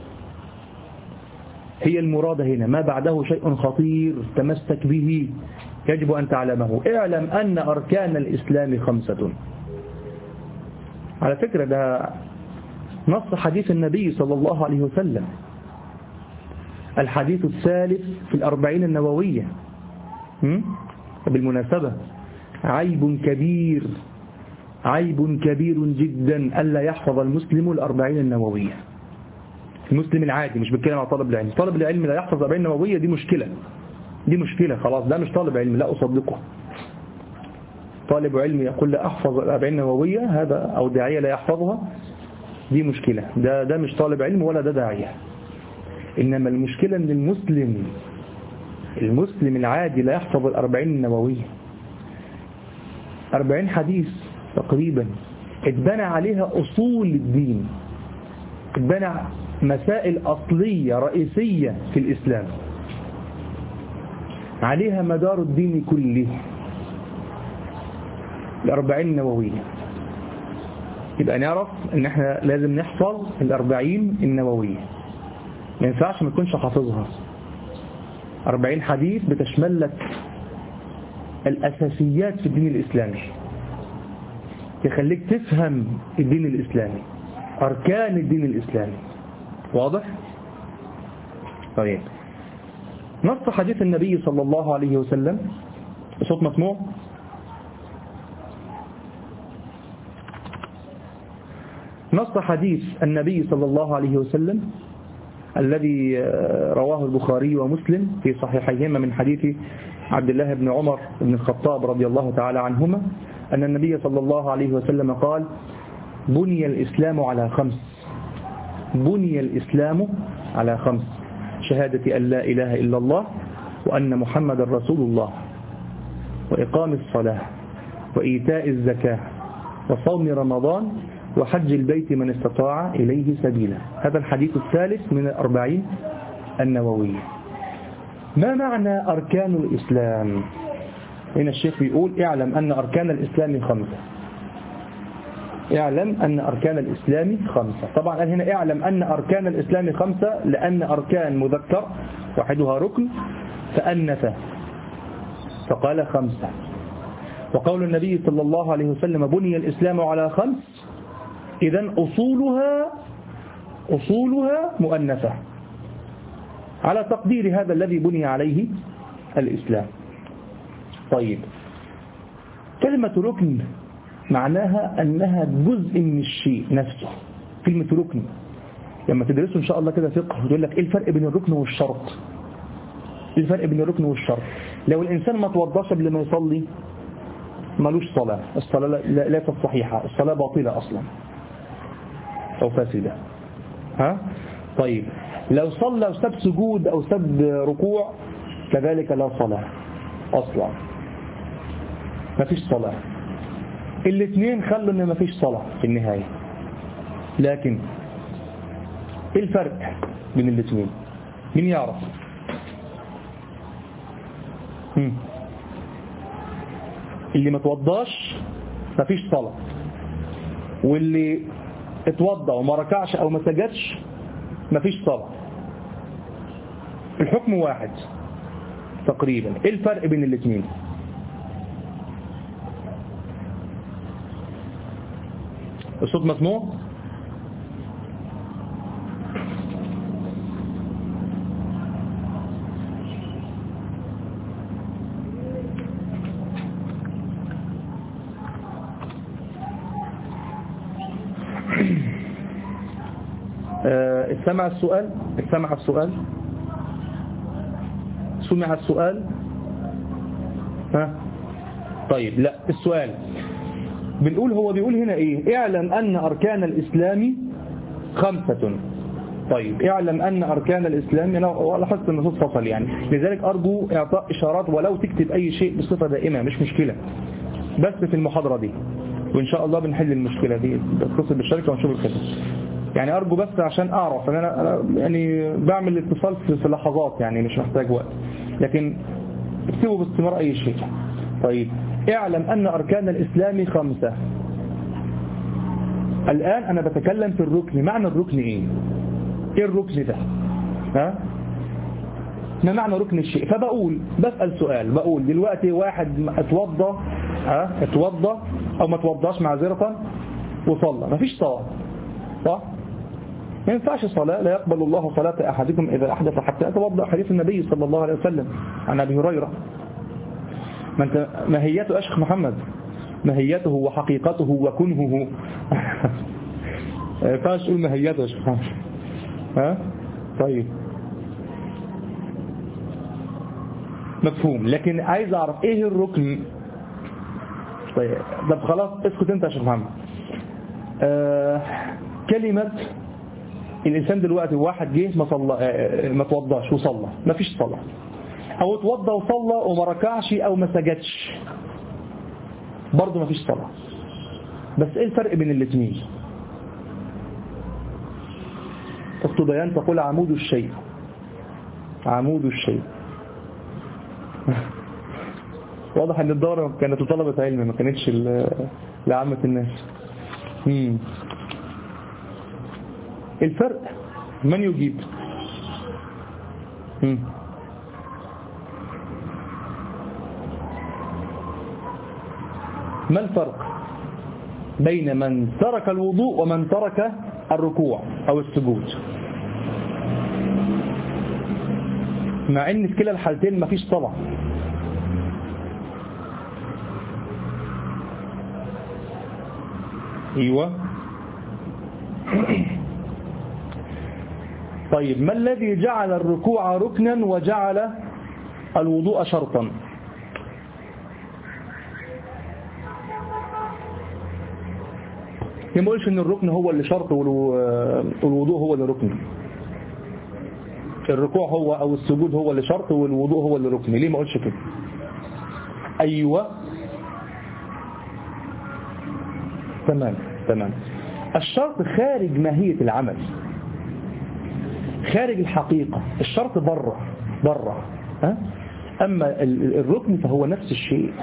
هي المرادة هنا، ما بعده شيء خطير تمسك به يجب أن تعلمه. اعلم أن أركان الإسلام خمسة. على فكرة ده نص حديث النبي صلى الله عليه وسلم، الحديث الثالث في الأربعين النووية. بالمناسبة عيب كبير عيب كبير جدا ألا يحفظ المسلم الأربعين النووية. المسلم العادي، مش بتكلم على طالب العلم. طالب العلم لا يحفظ الأربعين النووية، دي مشكلة، دي مشكلة خلاص، ده مش طالب علم، لا أصدقه. طالب علم يقول لا أحفظ الأربعين النووية، هذا أو داعية لا يحفظها، دي مشكلة، ده ده مش طالب علم ولا ده داعية. إنما المشكلة أن المسلم المسلم العادي لا يحفظ الأربعين النووية. أربعين حديث تقريبا اتبنى عليها أصول الدين، اتبنى مسائل أصلية رئيسية في الإسلام، عليها مدار الدين كله، الأربعين النووية. يبقى نعرف ان احنا لازم نحفظ الأربعين النووية، ما ينفعش ما تكونش حافظها. أربعين حديث بتشمل لك الأساسيات في الدين الإسلامي، يخليك تفهم الدين الإسلامي، أركان الدين الإسلامي. واضح؟ طيب، نص حديث النبي صلى الله عليه وسلم، صوت مسموع؟ نص حديث النبي صلى الله عليه وسلم الذي رواه البخاري ومسلم في صحيحيهما من حديث عبد الله بن عمر بن الخطاب رضي الله تعالى عنهما أن النبي صلى الله عليه وسلم قال: بني الإسلام على خمس بني الإسلام على خمس شهادة أن لا إله إلا الله، وأن محمد رسول الله، وإقام الصلاة، وإيتاء الزكاة، وصوم رمضان، وحج البيت من استطاع إليه سبيلا. هذا الحديث الثالث من الأربعين النووية. ما معنى أركان الإسلام؟ هنا الشيخ يقول اعلم أن أركان الإسلام خمسة. اعلم أن أركان الإسلام خمسة. طبعا قال هنا اعلم أن أركان الإسلام خمسة لأن أركان مذكر واحدها ركن فأنث فقال خمسة. وقول النبي صلى الله عليه وسلم بني الإسلام على خمس، إذن أصولها أصولها مؤنثة على تقدير هذا الذي بني عليه الإسلام. طيب، كلمة ركن معناها أنها جزء من الشيء نفسه. كلمة ركن لما تدرسوا إن شاء الله كده فقه يقول لك إيه الفرق بين الركن والشرط. إيه الفرق بين الركن والشرط؟ لو الإنسان ما توضاش قبل ما يصلي ملوش صلاة، الصلاة ليست صحيحة، الصلاة باطلة أصلا أو فاسدة. ها؟ طيب، لو صلى وساب سجود أو ساب ركوع كذلك لا صلاة أصلا، ما فيش صلاة. الاثنين خلوا ان ما فيش صلاة في النهاية. لكن ايه الفرق بين الاثنين؟ مين يعرف؟ هم. اللي ما توضاش ما فيش صلاة، واللي اتوضى وما ركعش او ما سجدش ما فيش صلاة. الحكم واحد تقريبا. ايه الفرق بين الاثنين؟ الصوت مسموع؟ استمع السؤال استمع السؤال سمع السؤال. ها؟ طيب، لا، السؤال بنقول هو بيقول هنا ايه؟ اعلم ان اركان الاسلام خمسة. طيب، اعلم ان اركان الاسلام، انا لاحظت ان الصوت فصل يعني، لذلك ارجو اعطاء اشارات ولو تكتب اي شيء بصفة دائمة مش مشكلة، بس في المحاضرة دي وان شاء الله بنحل المشكلة دي، بتصل بالشركة ونشوف الخدمة. يعني ارجو بس عشان اعرف ان انا أنا يعني بعمل اتصال في لحظات يعني مش محتاج وقت، لكن اكتبوا باستمرار اي شيء. طيب، اعلم ان اركان الاسلام خمسة. الان انا بتكلم في الركن. معنى الركن ايه؟ ايه الركن ده؟ ها؟ ما معنى ركن الشيء؟ فبقول بسأل سؤال، بقول دلوقتي واحد اتوضى ها اتوضى او ما اتوضاش معذرة وصلى، ما فيش صلاة، صح؟ ما ينفعش صلاة، لا يقبل الله صلاة أحدكم إذا أحدث حتى يتوضأ، حديث النبي صلى الله عليه وسلم عن أبي هريرة. ما انت ماهيته أشخ محمد، ماهيته وحقيقته وكنهه. ما ينفعش تقول ماهيته أشخ محمد. ها؟ طيب، مفهوم. لكن عايز أعرف إيه الركن. طيب، طب خلاص اسكت أنت يا شيخ محمد. آه كلمة الإنسان دلوقتي واحد جه ما صلى ما توضاش وصلى، ما فيش صلاة، أو اتوضى وصلى وما ركعش أو ما سجدش برضه ما فيش صلاة. بس إيه الفرق بين الاثنين؟ الطبيان تقول عمود الشيء، عمود الشيء. واضح ان الدورة كانت لطلبة علم ما كانتش لعامة الناس. مم. الفرق من يجيب؟ مم. ما الفرق بين من ترك الوضوء ومن ترك الركوع أو السجود؟ مع ان في كلا الحالتين ما فيش صلاة. ايوه. طيب، ما الذي جعل الركوع ركنا وجعل الوضوء شرطا؟ ما قلش ان الركن هو اللي شرط والوضوء هو اللي ركن. الركوع هو او السجود هو اللي شرط والوضوء هو اللي ركن. ليه ما قلش كده؟ ايوه، تمام تمام. الشرط خارج ماهية العمل، خارج الحقيقة، الشرط بره بره ها؟ أما الركن فهو نفس الشيء.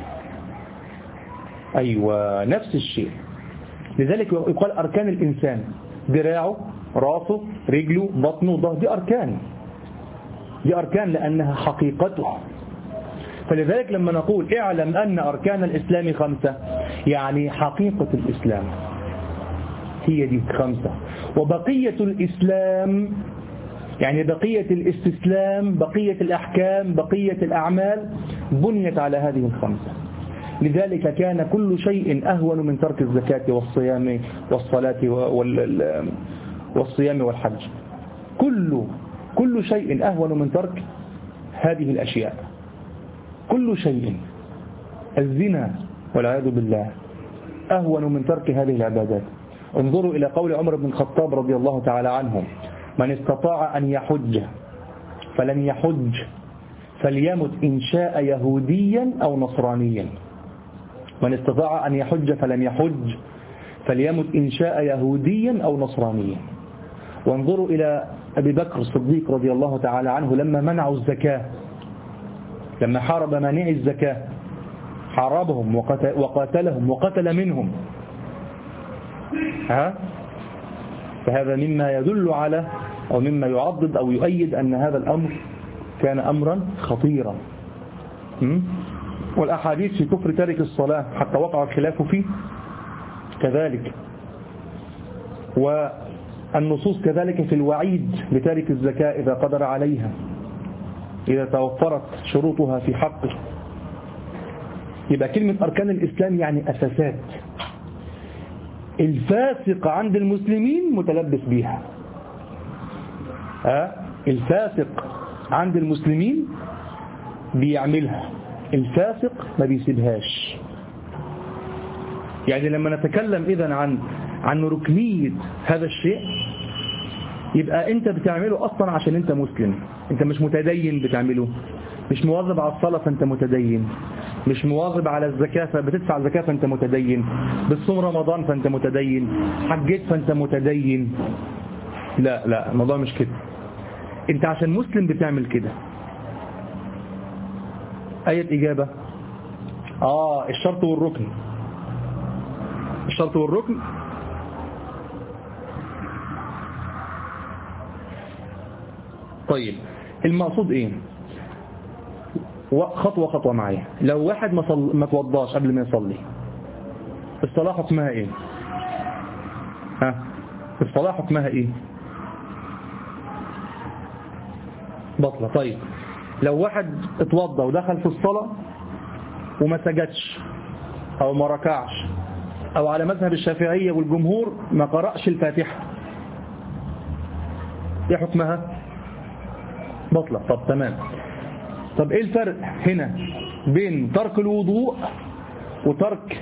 أيوة نفس الشيء. لذلك يقال أركان الإنسان: ذراعه، راسه، رجله، بطنه، ظهره، دي أركان، دي أركان لأنها حقيقته. فلذلك لما نقول اعلم أن أركان الإسلام خمسة، يعني حقيقة الإسلام هي دي خمسة، وبقية الإسلام يعني بقية الاستسلام، بقية الأحكام، بقية الأعمال بنيت على هذه الخمسة. لذلك كان كل شيء أهون من ترك الزكاة والصيام والصلاة والصيام والحج. كل كل شيء أهون من ترك هذه الأشياء، كل شيء. الزنا والعياذ بالله أهون من ترك هذه العبادات. انظروا إلى قول عمر بن الخطاب رضي الله تعالى عنه: من استطاع أن يحج فلن يحج فليمت إن شاء يهوديا أو نصرانيا. من استطاع أن يحج فلن يحج فليمت إن شاء يهوديا أو نصرانيا. وانظروا إلى أبي بكر الصديق رضي الله تعالى عنه لما منعوا الزكاة، لما حارب مانعي الزكاة، حاربهم وقاتلهم وقتل منهم. ها؟ فهذا مما يدل على أو مما يعضد أو يؤيد أن هذا الأمر كان أمرا خطيرا. والأحاديث في كفر تارك الصلاة حتى وقع الخلاف فيه كذلك، والنصوص كذلك في الوعيد لتارك الزكاة إذا قدر عليها، إذا توفرت شروطها في حقه. يبقى كلمة أركان الإسلام يعني أساسات. الفاسق عند المسلمين متلبس بيها. ها؟ الفاسق عند المسلمين بيعملها، الفاسق ما بيسيبهاش. يعني لما نتكلم إذن عن عن ركنية هذا الشيء، يبقى أنت بتعمله أصلا عشان أنت مسلم، أنت مش متدين بتعمله، مش مواظب على الصلاة فأنت متدين، مش مواظب على الزكاة فبتدفع الزكاة فأنت متدين، بتصوم رمضان فأنت متدين، حجيت فأنت متدين. لا لا، الموضوع مش كده. أنت عشان مسلم بتعمل كده. أية إجابة؟ آه الشرط والركن. الشرط والركن طيب المقصود إيه؟ خطوة خطوة معايا. لو واحد ما, صل... ما توضاش قبل ما يصلي، الصلاة حكمها إيه؟ ها؟ الصلاة حكمها إيه؟ بطلة. طيب لو واحد اتوضى ودخل في الصلاة وما سجدش أو ما ركعش، أو على مذهب الشافعية والجمهور ما قرأش الفاتحة، ايه حكمها؟ بطلة. طب تمام. طب ايه الفرق هنا بين ترك الوضوء وترك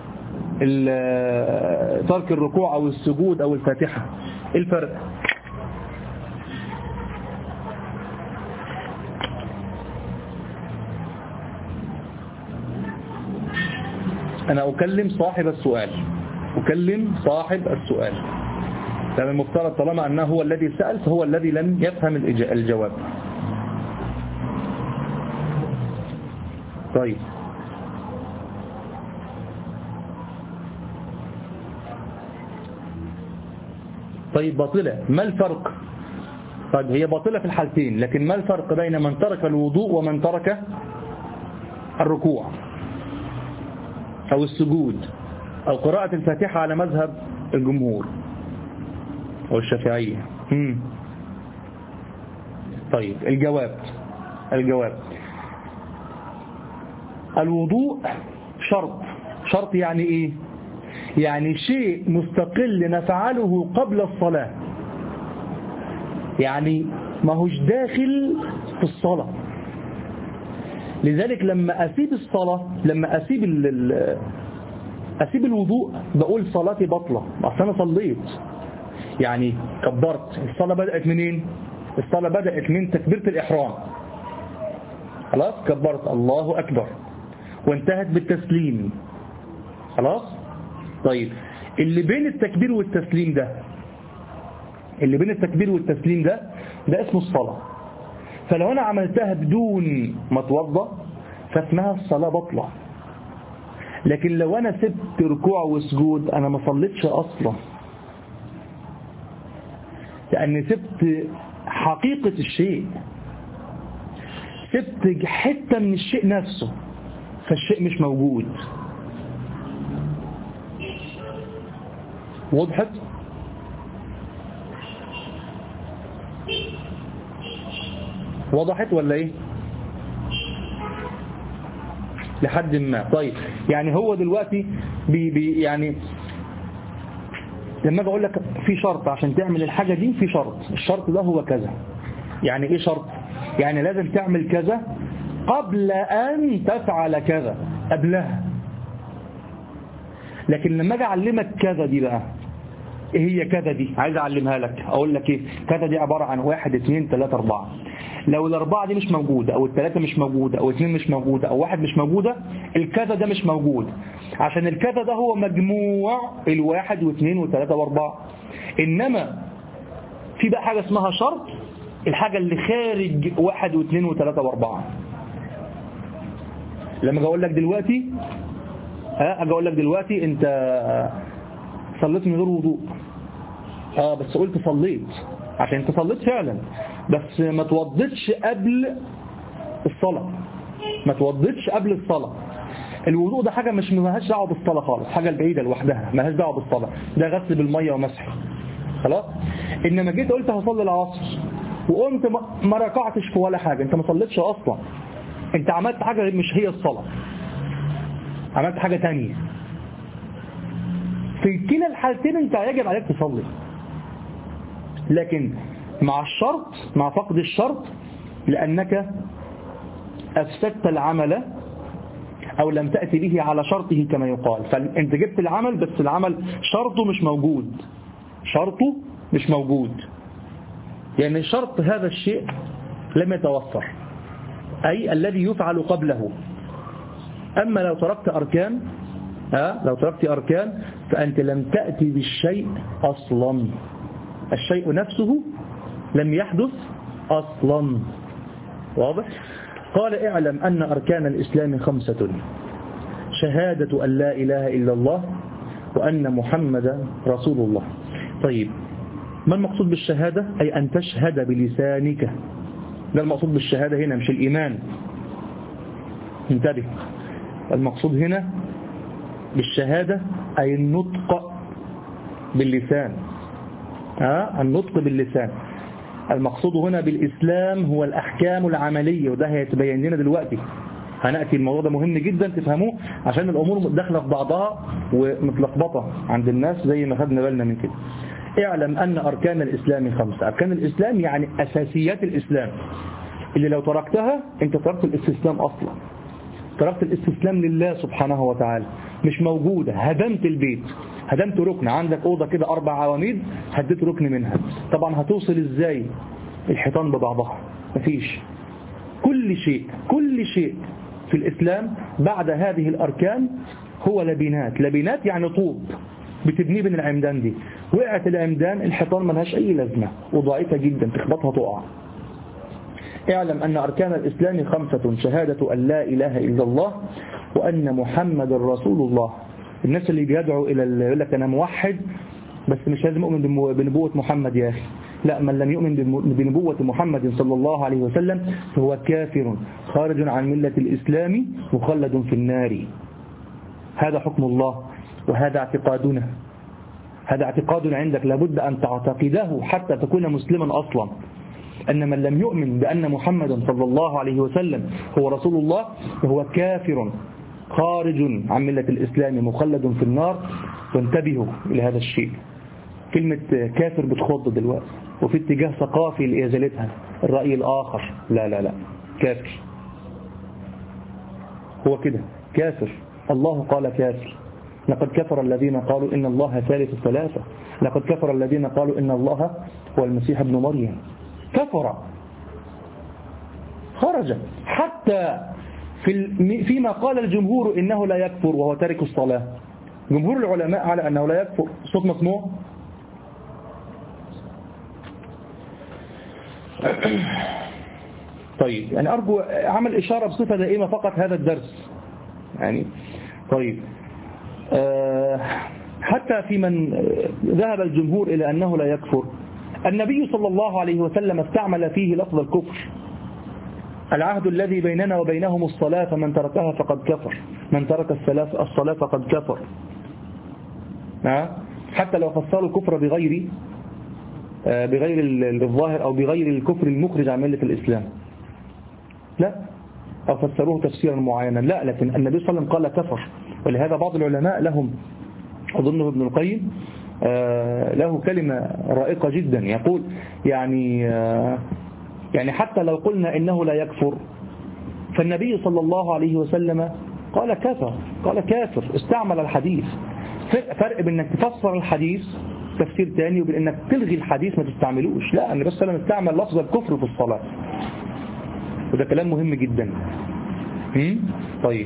ترك الركوع أو السجود أو الفاتحة؟ ايه الفرق؟ أنا أكلم صاحب السؤال، أكلم صاحب السؤال. لأن المفترض طالما أنه هو الذي سأل فهو الذي لم يفهم الجواب. طيب طيب باطلة، ما الفرق؟ طيب هي باطلة في الحالتين، لكن ما الفرق بين من ترك الوضوء ومن ترك الركوع أو السجود أو قراءة الفاتحة على مذهب الجمهور أو الشافعية؟ مم. طيب الجواب الجواب الوضوء شرط. شرط يعني إيه؟ يعني شيء مستقل نفعله قبل الصلاة، يعني ما هوش داخل في الصلاة. لذلك لما أسيب الصلاة، لما أسيب أسيب الوضوء بقول صلاتي بطلة، أصلا أنا صليت، يعني كبرت. الصلاة بدأت منين؟ الصلاة بدأت من تكبيرة الإحرام، خلاص كبرت الله أكبر، وانتهت بالتسليم، خلاص. طيب اللي بين التكبير والتسليم ده اللي بين التكبير والتسليم ده ده اسمه الصلاة. فلو أنا عملتها بدون ما اتوضأ فاسمها الصلاة بطلة. لكن لو أنا سبت ركوع وسجود أنا ما صليتش أصلا، لأني سبت حقيقة الشيء، سبت حتة من الشيء نفسه، فالشيء مش موجود. وضحت؟ وضحت ولا ايه؟ لحد ما. طيب يعني هو دلوقتي بي بي يعني لما اجي اقول لك في شرط عشان تعمل الحاجة دي، في شرط، الشرط ده هو كذا. يعني ايه شرط؟ يعني لازم تعمل كذا قبل ان تفعل كذا، قبلها. لكن لما اجي اعلمك كذا دي بقى، ايه هي كذا دي؟ عايز اعلمها لك، اقول لك ايه كذا دي؟ عبارة عن واحد اثنين ثلاثة اربعة. لو الاربعة دي مش موجودة او الثلاثة مش موجودة او اثنين مش موجودة او واحد مش موجودة، الكذا ده مش موجود، عشان الكذا ده هو مجموع الواحد واثنين وثلاثة واربعة. انما في بقى حاجة اسمها شرط، الحاجة اللي خارج واحد واثنين وثلاثة واربعة. لما اجي اقول لك دلوقتي ها اجي اقول لك دلوقتي انت صليت من غير وضوء، اه بس قلت صليت عشان انت صليت فعلا، بس ما توضيتش قبل الصلاة، ما توضيتش قبل الصلاة. الوضوء ده حاجة مش مالهاش دعوه بالصلاة خالص، حاجة بعيدة لوحدها مالهاش دعوه بالصلاة، ده غسل بالمية ومسح خلاص. انما جيت قلت هصلي العصر وقمت ما ركعتش في ولا حاجة، انت ما صليتش اصلا، انت عملت حاجة مش هي الصلاة، عملت حاجة تانية. في كلا الحالتين انت يجب عليك تصلي، لكن مع الشرط، مع فقد الشرط، لأنك أفسدت العمل أو لم تأتي به على شرطه كما يقال. فأنت جبت العمل بس العمل شرطه مش موجود، شرطه مش موجود، يعني شرط هذا الشيء لم يتوفر، أي الذي يفعل قبله. أما لو تركت أركان ها لو تركت أركان فأنت لم تأتي بالشيء أصلا، الشيء نفسه لم يحدث أصلا. واضح؟ قال اعلم أن أركان الإسلام خمسة: شهادة أن لا إله إلا الله وأن محمدا رسول الله. طيب ما المقصود بالشهادة؟ أي أن تشهد بلسانك، ده المقصود بالشهادة هنا، مش الإيمان. انتبه، المقصود هنا بالشهادة أي النطق باللسان، ها النطق باللسان. المقصود هنا بالإسلام هو الأحكام العملية، وده هيتبين لنا دلوقتي، هنأتي الموضوع ده مهم جدا تفهموه، عشان الأمور داخله في بعضها ومتلخبطة عند الناس زي ما خدنا بالنا من كده. اعلم أن أركان الإسلام خمسة. أركان الإسلام يعني أساسيات الإسلام، اللي لو تركتها أنت تركت الاستسلام أصلا، تركت الاستسلام لله سبحانه وتعالى، مش موجودة، هدمت البيت، هدمت ركن، عندك أوضة كده أربع عواميد هديت ركن منها، طبعا هتوصل إزاي الحيطان ببعضها؟ مفيش. كل شيء كل شيء في الإسلام بعد هذه الأركان هو لبنات، لبنات يعني طوب بتبنيه بين العمدان دي، وقعت العمدان الحيطان ملهاش أي لازمة وضعيفة جدا، تخبطها تقع. اعلم أن أركان الإسلام خمسة: شهادة أن لا إله إلا الله وأن محمد رسول الله. الناس اللي بيدعوا إلى يقول لك أنا موحد بس مش لازم أؤمن بنبوة محمد يا أخي، لا، من لم يؤمن بنبوة محمد صلى الله عليه وسلم فهو كافر خارج عن ملة الإسلام مخلد في النار. هذا حكم الله وهذا اعتقادنا، هذا اعتقاد عندك لابد أن تعتقده حتى تكون مسلما أصلا، أن من لم يؤمن بأن محمد صلى الله عليه وسلم هو رسول الله فهو كافر خارج عن ملة الإسلام مخلد في النار. وانتبهوا إلى هذا الشيء، كلمة كافر بتخض دلوقتي وفي اتجاه ثقافي لإزالتها، الرأي الآخر، لا لا لا، كافر هو كده كافر. الله قال كافر، لقد كفر الذين قالوا إن الله ثالث ثلاثة، لقد كفر الذين قالوا إن الله هو المسيح ابن مريم، كفر خرج. حتى في فيما قال الجمهور إنه لا يكفر وهو تارك الصلاة، جمهور العلماء على أنه لا يكفر. صوت مسموع؟ طيب يعني أرجو عمل إشارة بصفة دائمة فقط هذا الدرس يعني. طيب أه حتى في من ذهب الجمهور إلى أنه لا يكفر، النبي صلى الله عليه وسلم استعمل فيه لفظ الكفر. العهد الذي بيننا وبينهم الصلاة فمن تركها فقد كفر، من ترك الصلاة فقد كفر. حتى لو فسروا الكفر بغير بغير الظاهر أو بغير الكفر المخرج عن ملة الإسلام، لا، أو فسروه تفسيرا معينا، لا، لكن النبي صلى الله عليه وسلم قال كفر. ولهذا بعض العلماء لهم، أظنه ابن القيم له كلمة رائقة جدا، يقول يعني يعني حتى لو قلنا إنه لا يكفر فالنبي صلى الله عليه وسلم قال كفر، قال كافر، استعمل الحديث. فرق بين انك تفسر الحديث تفسير تاني وبين انك تلغي الحديث ما تستعملوش. لا، النبي صلى الله عليه وسلم استعمل لفظ الكفر في الصلاة، وده كلام مهم جدا. طيب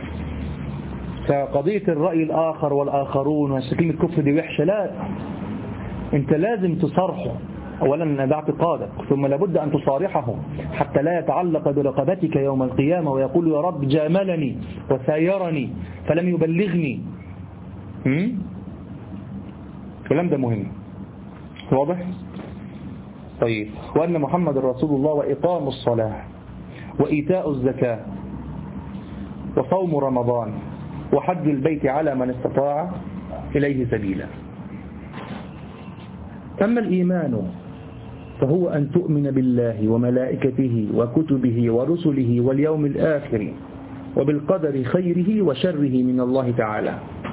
فقضية الرأي الآخر والآخرون وكلمة كفر دي وحشة، لا، انت لازم تصارحه. أولا ده اعتقادك، ثم لابد أن تصارحه حتى لا يتعلق برقبتك يوم القيامة ويقول يا رب جاملني وسايرني فلم يبلغني. الكلام ده مهم، واضح؟ طيب وأن محمد رسول الله وإقام الصلاة وإيتاء الزكاة وصوم رمضان وحج البيت على من استطاع إليه سبيلا. أما الإيمان فهو أن تؤمن بالله وملائكته وكتبه ورسله واليوم الآخر وبالقدر خيره وشره من الله تعالى.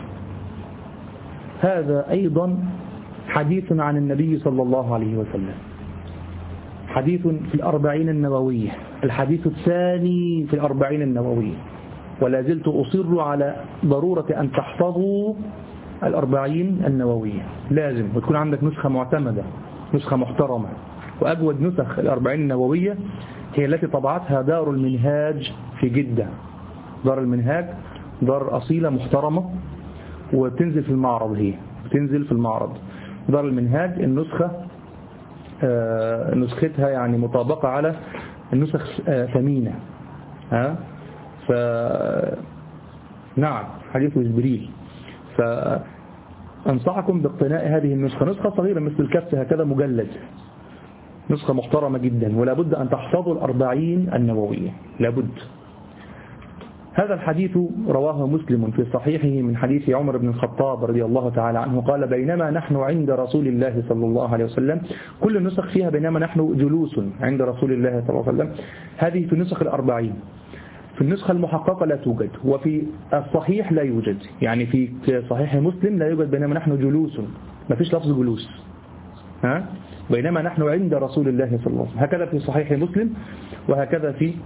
هذا أيضا حديث عن النبي صلى الله عليه وسلم، حديث في الأربعين النووية، الحديث الثاني في الأربعين النووية. ولا زلت أصر على ضرورة أن تحفظوا الأربعين النووية، لازم وتكون عندك نسخة معتمدة، نسخة محترمة. وأجود نسخ الأربعين النووية هي التي طبعتها دار المنهاج في جدة. دار المنهاج دار أصيلة محترمة وتنزل في المعرض، هي تنزل في المعرض. دار المنهاج النسخة آه نسختها يعني مطابقة على النسخ آه ثمينة. ها ف نعم حديث جبريل. فأنصحكم باقتناء هذه النسخة، نسخة صغيرة مثل الكف هكذا مجلد، نسخة محترمة جدا. ولا بد أن تحفظوا الأربعين النووية، لابد. هذا الحديث رواه مسلم في صحيحه من حديث عمر بن الخطاب رضي الله تعالى عنه قال بينما نحن عند رسول الله صلى الله عليه وسلم، كل النسخ فيها بينما نحن جلوس عند رسول الله صلى الله عليه وسلم، هذه في نسخ الأربعين. في النسخة المحققة لا توجد، وفي الصحيح لا يوجد، يعني في صحيح مسلم لا يوجد بينما نحن جلوس، ما فيش لفظ جلوس، ها بينما نحن عند رسول الله صلى الله عليه وسلم. هكذا في صحيح مسلم، وهكذا في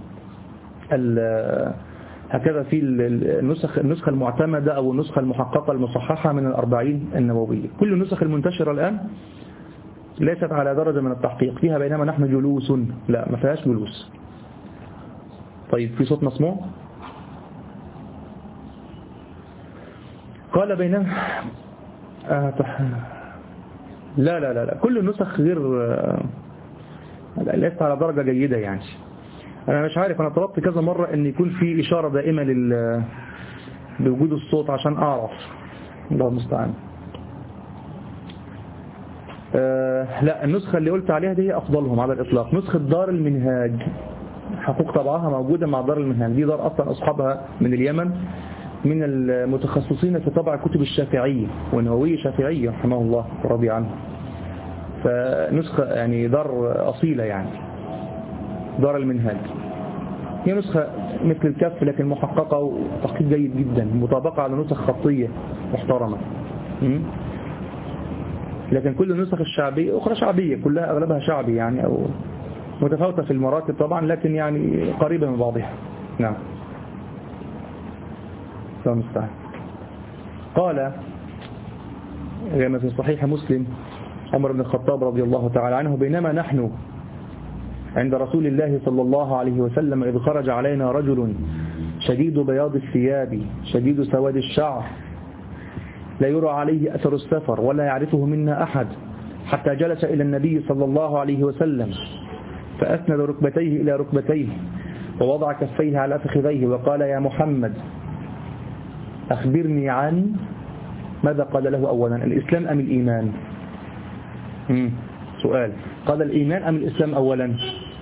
هكذا في النسخ النسخة المعتمدة أو النسخة المحققة المصححة من الأربعين النووية. كل النسخ المنتشرة الآن ليست على درجة من التحقيق، فيها بينما نحن جلوس، لا ما فيهاش جلوس. طيب في صوت مسموع؟ قال بينما آه لا لا لا لا كل النسخ غير ليست على درجة جيدة يعني. أنا مش عارف، أنا طلبت كذا مرة أن يكون في إشارة دائمة لل بوجود الصوت عشان أعرف. الله المستعان. أه لا النسخة اللي قلت عليها دي هي أفضلهم على الإطلاق، نسخة دار المنهاج، حقوق طبعها موجودة مع دار المنهاج. دي دار أصلا أصحابها من اليمن، من المتخصصين في طبع كتب الشافعية والنووية شافعية رحمه الله ورضي عنه. فنسخة يعني دار أصيلة يعني، دار المنهاج. هي نسخة مثل الكف لكن محققة وتحقيق جيد جدا، مطابقة على نسخ خطية محترمة. لكن كل النسخ الشعبية أخرى شعبية، كلها أغلبها شعبي يعني، أو متفاوتة في المراتب طبعا، لكن يعني قريبة من بعضها. نعم. قال كما في صحيح مسلم عمر بن الخطاب رضي الله تعالى عنه بينما نحن عند رسول الله صلى الله عليه وسلم إذ خرج علينا رجل شديد بياض الثياب شديد سواد الشعر لا يرى عليه أثر السفر ولا يعرفه منا أحد، حتى جلس إلى النبي صلى الله عليه وسلم فأسند ركبتيه إلى ركبتيه ووضع كفيه على فخذيه وقال: يا محمد أخبرني عن ماذا قال له أولا؟ الإسلام أم الإيمان؟ مم. سؤال، قال الإيمان أم الإسلام أولا؟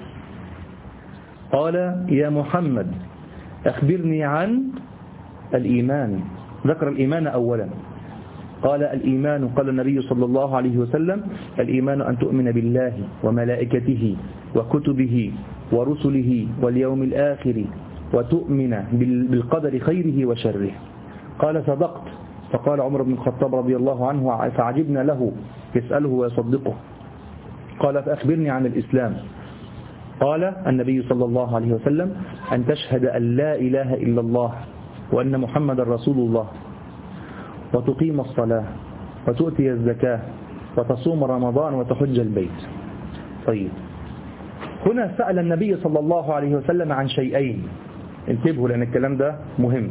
قال: يا محمد أخبرني عن الإيمان. ذكر الإيمان أولا. قال: الإيمان، قال النبي صلى الله عليه وسلم: الإيمان أن تؤمن بالله وملائكته وكتبه ورسله واليوم الآخر وتؤمن بالقدر خيره وشره. قال: صدقت. فقال عمر بن الخطاب رضي الله عنه فعجبنا له يسأله ويصدقه. قال: فأخبرني عن الإسلام. قال النبي صلى الله عليه وسلم: أن تشهد أن لا إله إلا الله وأن محمد رسول الله وتقيم الصلاة وتؤتي الزكاة وتصوم رمضان وتحج البيت. طيب، هنا سأل النبي صلى الله عليه وسلم عن شيئين، انتبهوا لأن الكلام ده مهم.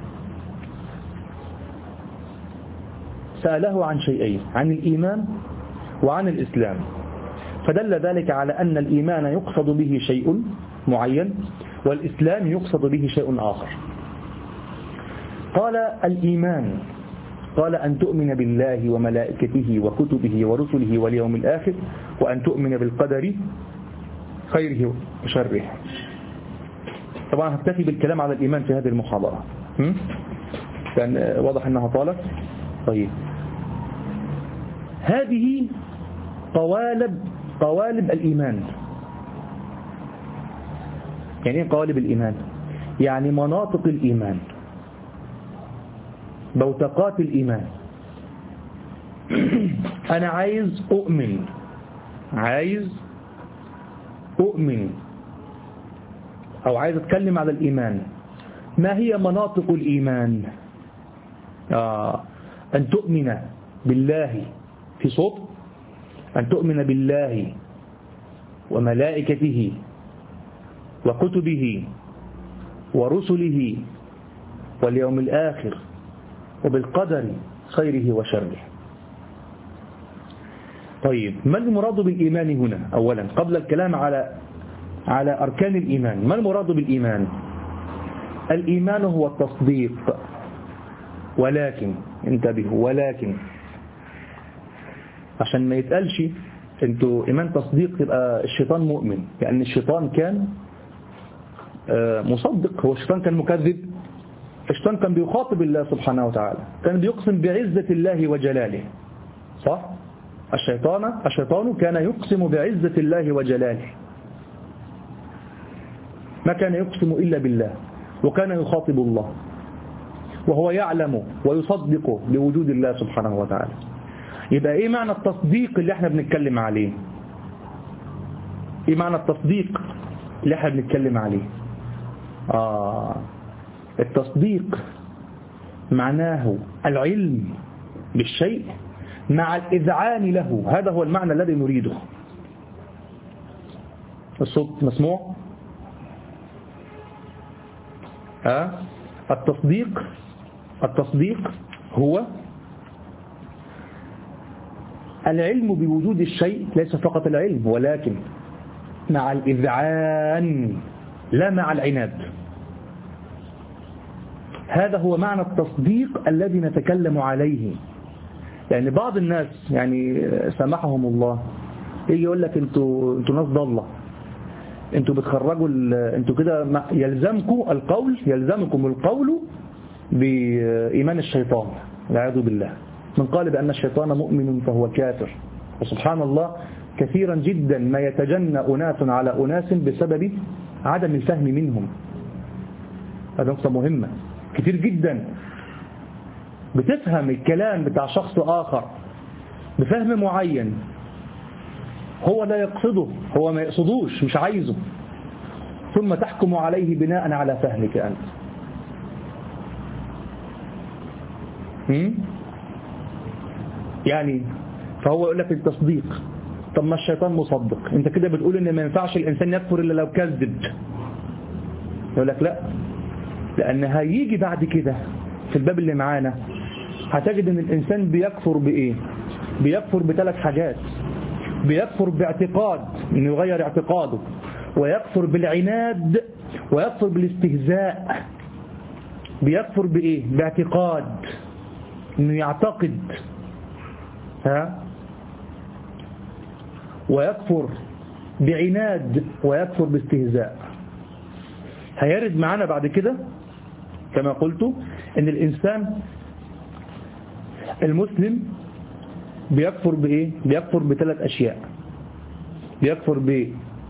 سأله عن شيئين، عن الإيمان وعن الإسلام، فدل ذلك على أن الإيمان يقصد به شيء معين والإسلام يقصد به شيء آخر. قال الإيمان، قال: أن تؤمن بالله وملائكته وكتبه ورسله واليوم الآخر وأن تؤمن بالقدر خيره وشره. طبعا هكتفي بالكلام على الإيمان في هذه المحاضرة، كان واضح أنها طالت. طيب، هذه قوالب قوالب الإيمان. يعني ايه قوالب الإيمان؟ يعني مناطق الإيمان، بوتقات الإيمان. أنا عايز أؤمن عايز أؤمن أو عايز أتكلم على الإيمان. ما هي مناطق الإيمان؟ آه أن تؤمن بالله، في صوت، أن تؤمن بالله وملائكته وكتبه ورسله واليوم الآخر وبالقدر خيره وشره. طيب، ما المراد بالإيمان هنا؟ أولا قبل الكلام على على أركان الإيمان، ما المراد بالإيمان؟ الإيمان هو التصديق، ولكن انتبهوا، ولكن عشان ما يتقالش انتوا إيمان تصديق يبقى الشيطان مؤمن، لأن الشيطان كان مصدق. هو الشيطان كان مكذب؟ الشيطان كان بيخاطب الله سبحانه وتعالى، كان بيقسم بعزة الله وجلاله، صح؟ الشيطان الشيطان كان يقسم بعزة الله وجلاله، ما كان يقسم إلا بالله، وكان يخاطب الله وهو يعلم ويصدق بوجود الله سبحانه وتعالى. يبقى ايه معنى التصديق اللي احنا بنتكلم عليه؟ ايه معنى التصديق اللي احنا بنتكلم عليه؟ آه التصديق معناه العلم بالشيء مع الإذعان له، هذا هو المعنى الذي نريده. الصوت مسموع؟ آه التصديق التصديق هو العلم بوجود الشيء، ليس فقط العلم ولكن مع الإذعان لا مع العناد. هذا هو معنى التصديق الذي نتكلم عليه. يعني بعض الناس يعني سامحهم الله يجي يقول لك انتوا انتوا ناس ضالة، انتوا بتخرجوا انتوا كده، يلزمكم القول يلزمكم القول بإيمان الشيطان والعياذ بالله. من قال بأن الشيطان مؤمن فهو كافر. وسبحان الله كثيرا جدا ما يتجنى أناس على أناس بسبب عدم الفهم منهم. هذا نقطة مهمة. كتير جدا بتفهم الكلام بتاع شخص آخر بفهم معين هو لا يقصده، هو ما يقصدوش، مش عايزه، ثم تحكم عليه بناء على فهمك أنت. هم؟ يعني فهو يقول لك التصديق. طب ما الشيطان مصدق، انت كده بتقول ان ما ينفعش الانسان يكفر الا لو كذب. يقول لك لا، لان هيجي بعد كده في الباب اللي معانا هتجد ان الانسان بيكفر بايه؟ بيكفر بثلاث حاجات. بيكفر باعتقاد انه يغير اعتقاده، ويكفر بالعناد، ويكفر بالاستهزاء. بيكفر بايه؟ باعتقاد انه يعتقد، ها، ويكفر بعناد، ويكفر باستهزاء. هيرد معنا بعد كده كما قلت ان الانسان المسلم بيكفر بايه؟ بيكفر بثلاث اشياء. بيكفر ب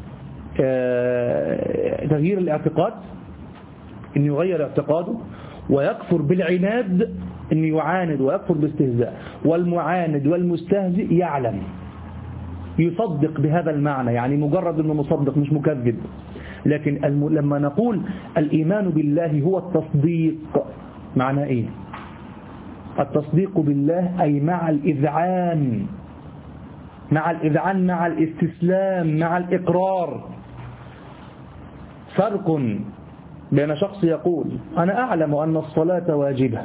تغيير الاعتقاد، انه يغير اعتقاده، ويكفر بالعناد انه يعاند، ويكفر باستهزاء. والمعاند والمستهزئ يعلم، يصدق بهذا المعنى، يعني مجرد انه مصدق مش مكذب. لكن الم... لما نقول الإيمان بالله هو التصديق، معنى ايه؟ التصديق بالله أي مع الإذعان، مع الإذعان، مع الاستسلام، مع الإقرار. فرق بين شخص يقول أنا أعلم أن الصلاة واجبة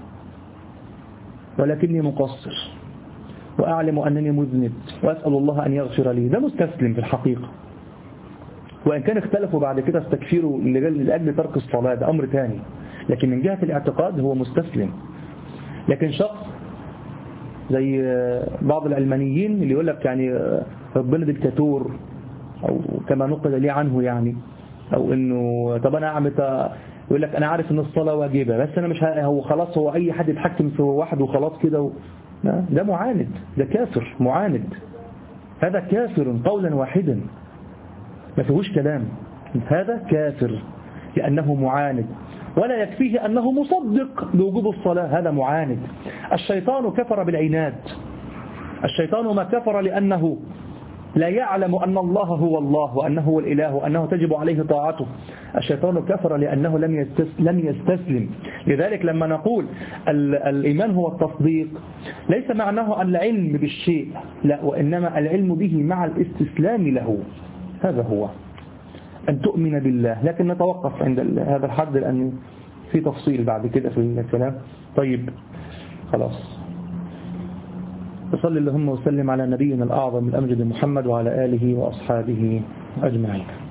ولكني مقصر، وأعلم أنني مذنب، وأسأل الله أن يغفر لي، ده مستسلم في الحقيقة. وإن كان اختلفوا بعد كده استكفيروا لأجل ترك الصلاة، ده أمر ثاني، لكن من جهة الاعتقاد هو مستسلم. لكن شخص زي بعض العلمانيين اللي يقول لك يعني ربنا ديكتاتور، أو كما نقل لي عنه يعني، أو إنه طب أنا أعمل، يقول لك أنا عارف إن الصلاة واجبة بس أنا مش ه... هو خلاص هو أي حد يتحكم في واحد وخلاص كده و... ده معاند، ده كافر معاند، هذا كافر قولا واحدا ما فيهوش كلام، هذا كافر لأنه معاند. ولا يكفيه أنه مصدق بوجوب الصلاة، هذا معاند. الشيطان كفر بالعناد، الشيطان ما كفر لأنه لا يعلم أن الله هو الله، وأنه هو الإله، وأنه تجب عليه طاعته. الشيطان كفر لأنه لم لم يستسلم. لذلك لما نقول الإيمان هو التصديق ليس معناه أن العلم بالشيء، لا، وإنما العلم به مع الاستسلام له، هذا هو أن تؤمن بالله. لكن نتوقف عند هذا الحد لأن في تفصيل بعد كده في الكلام. طيب خلاص، وصلى اللهم وسلم على نبينا الأعظم الأمجد محمد وعلى آله وأصحابه أجمعين.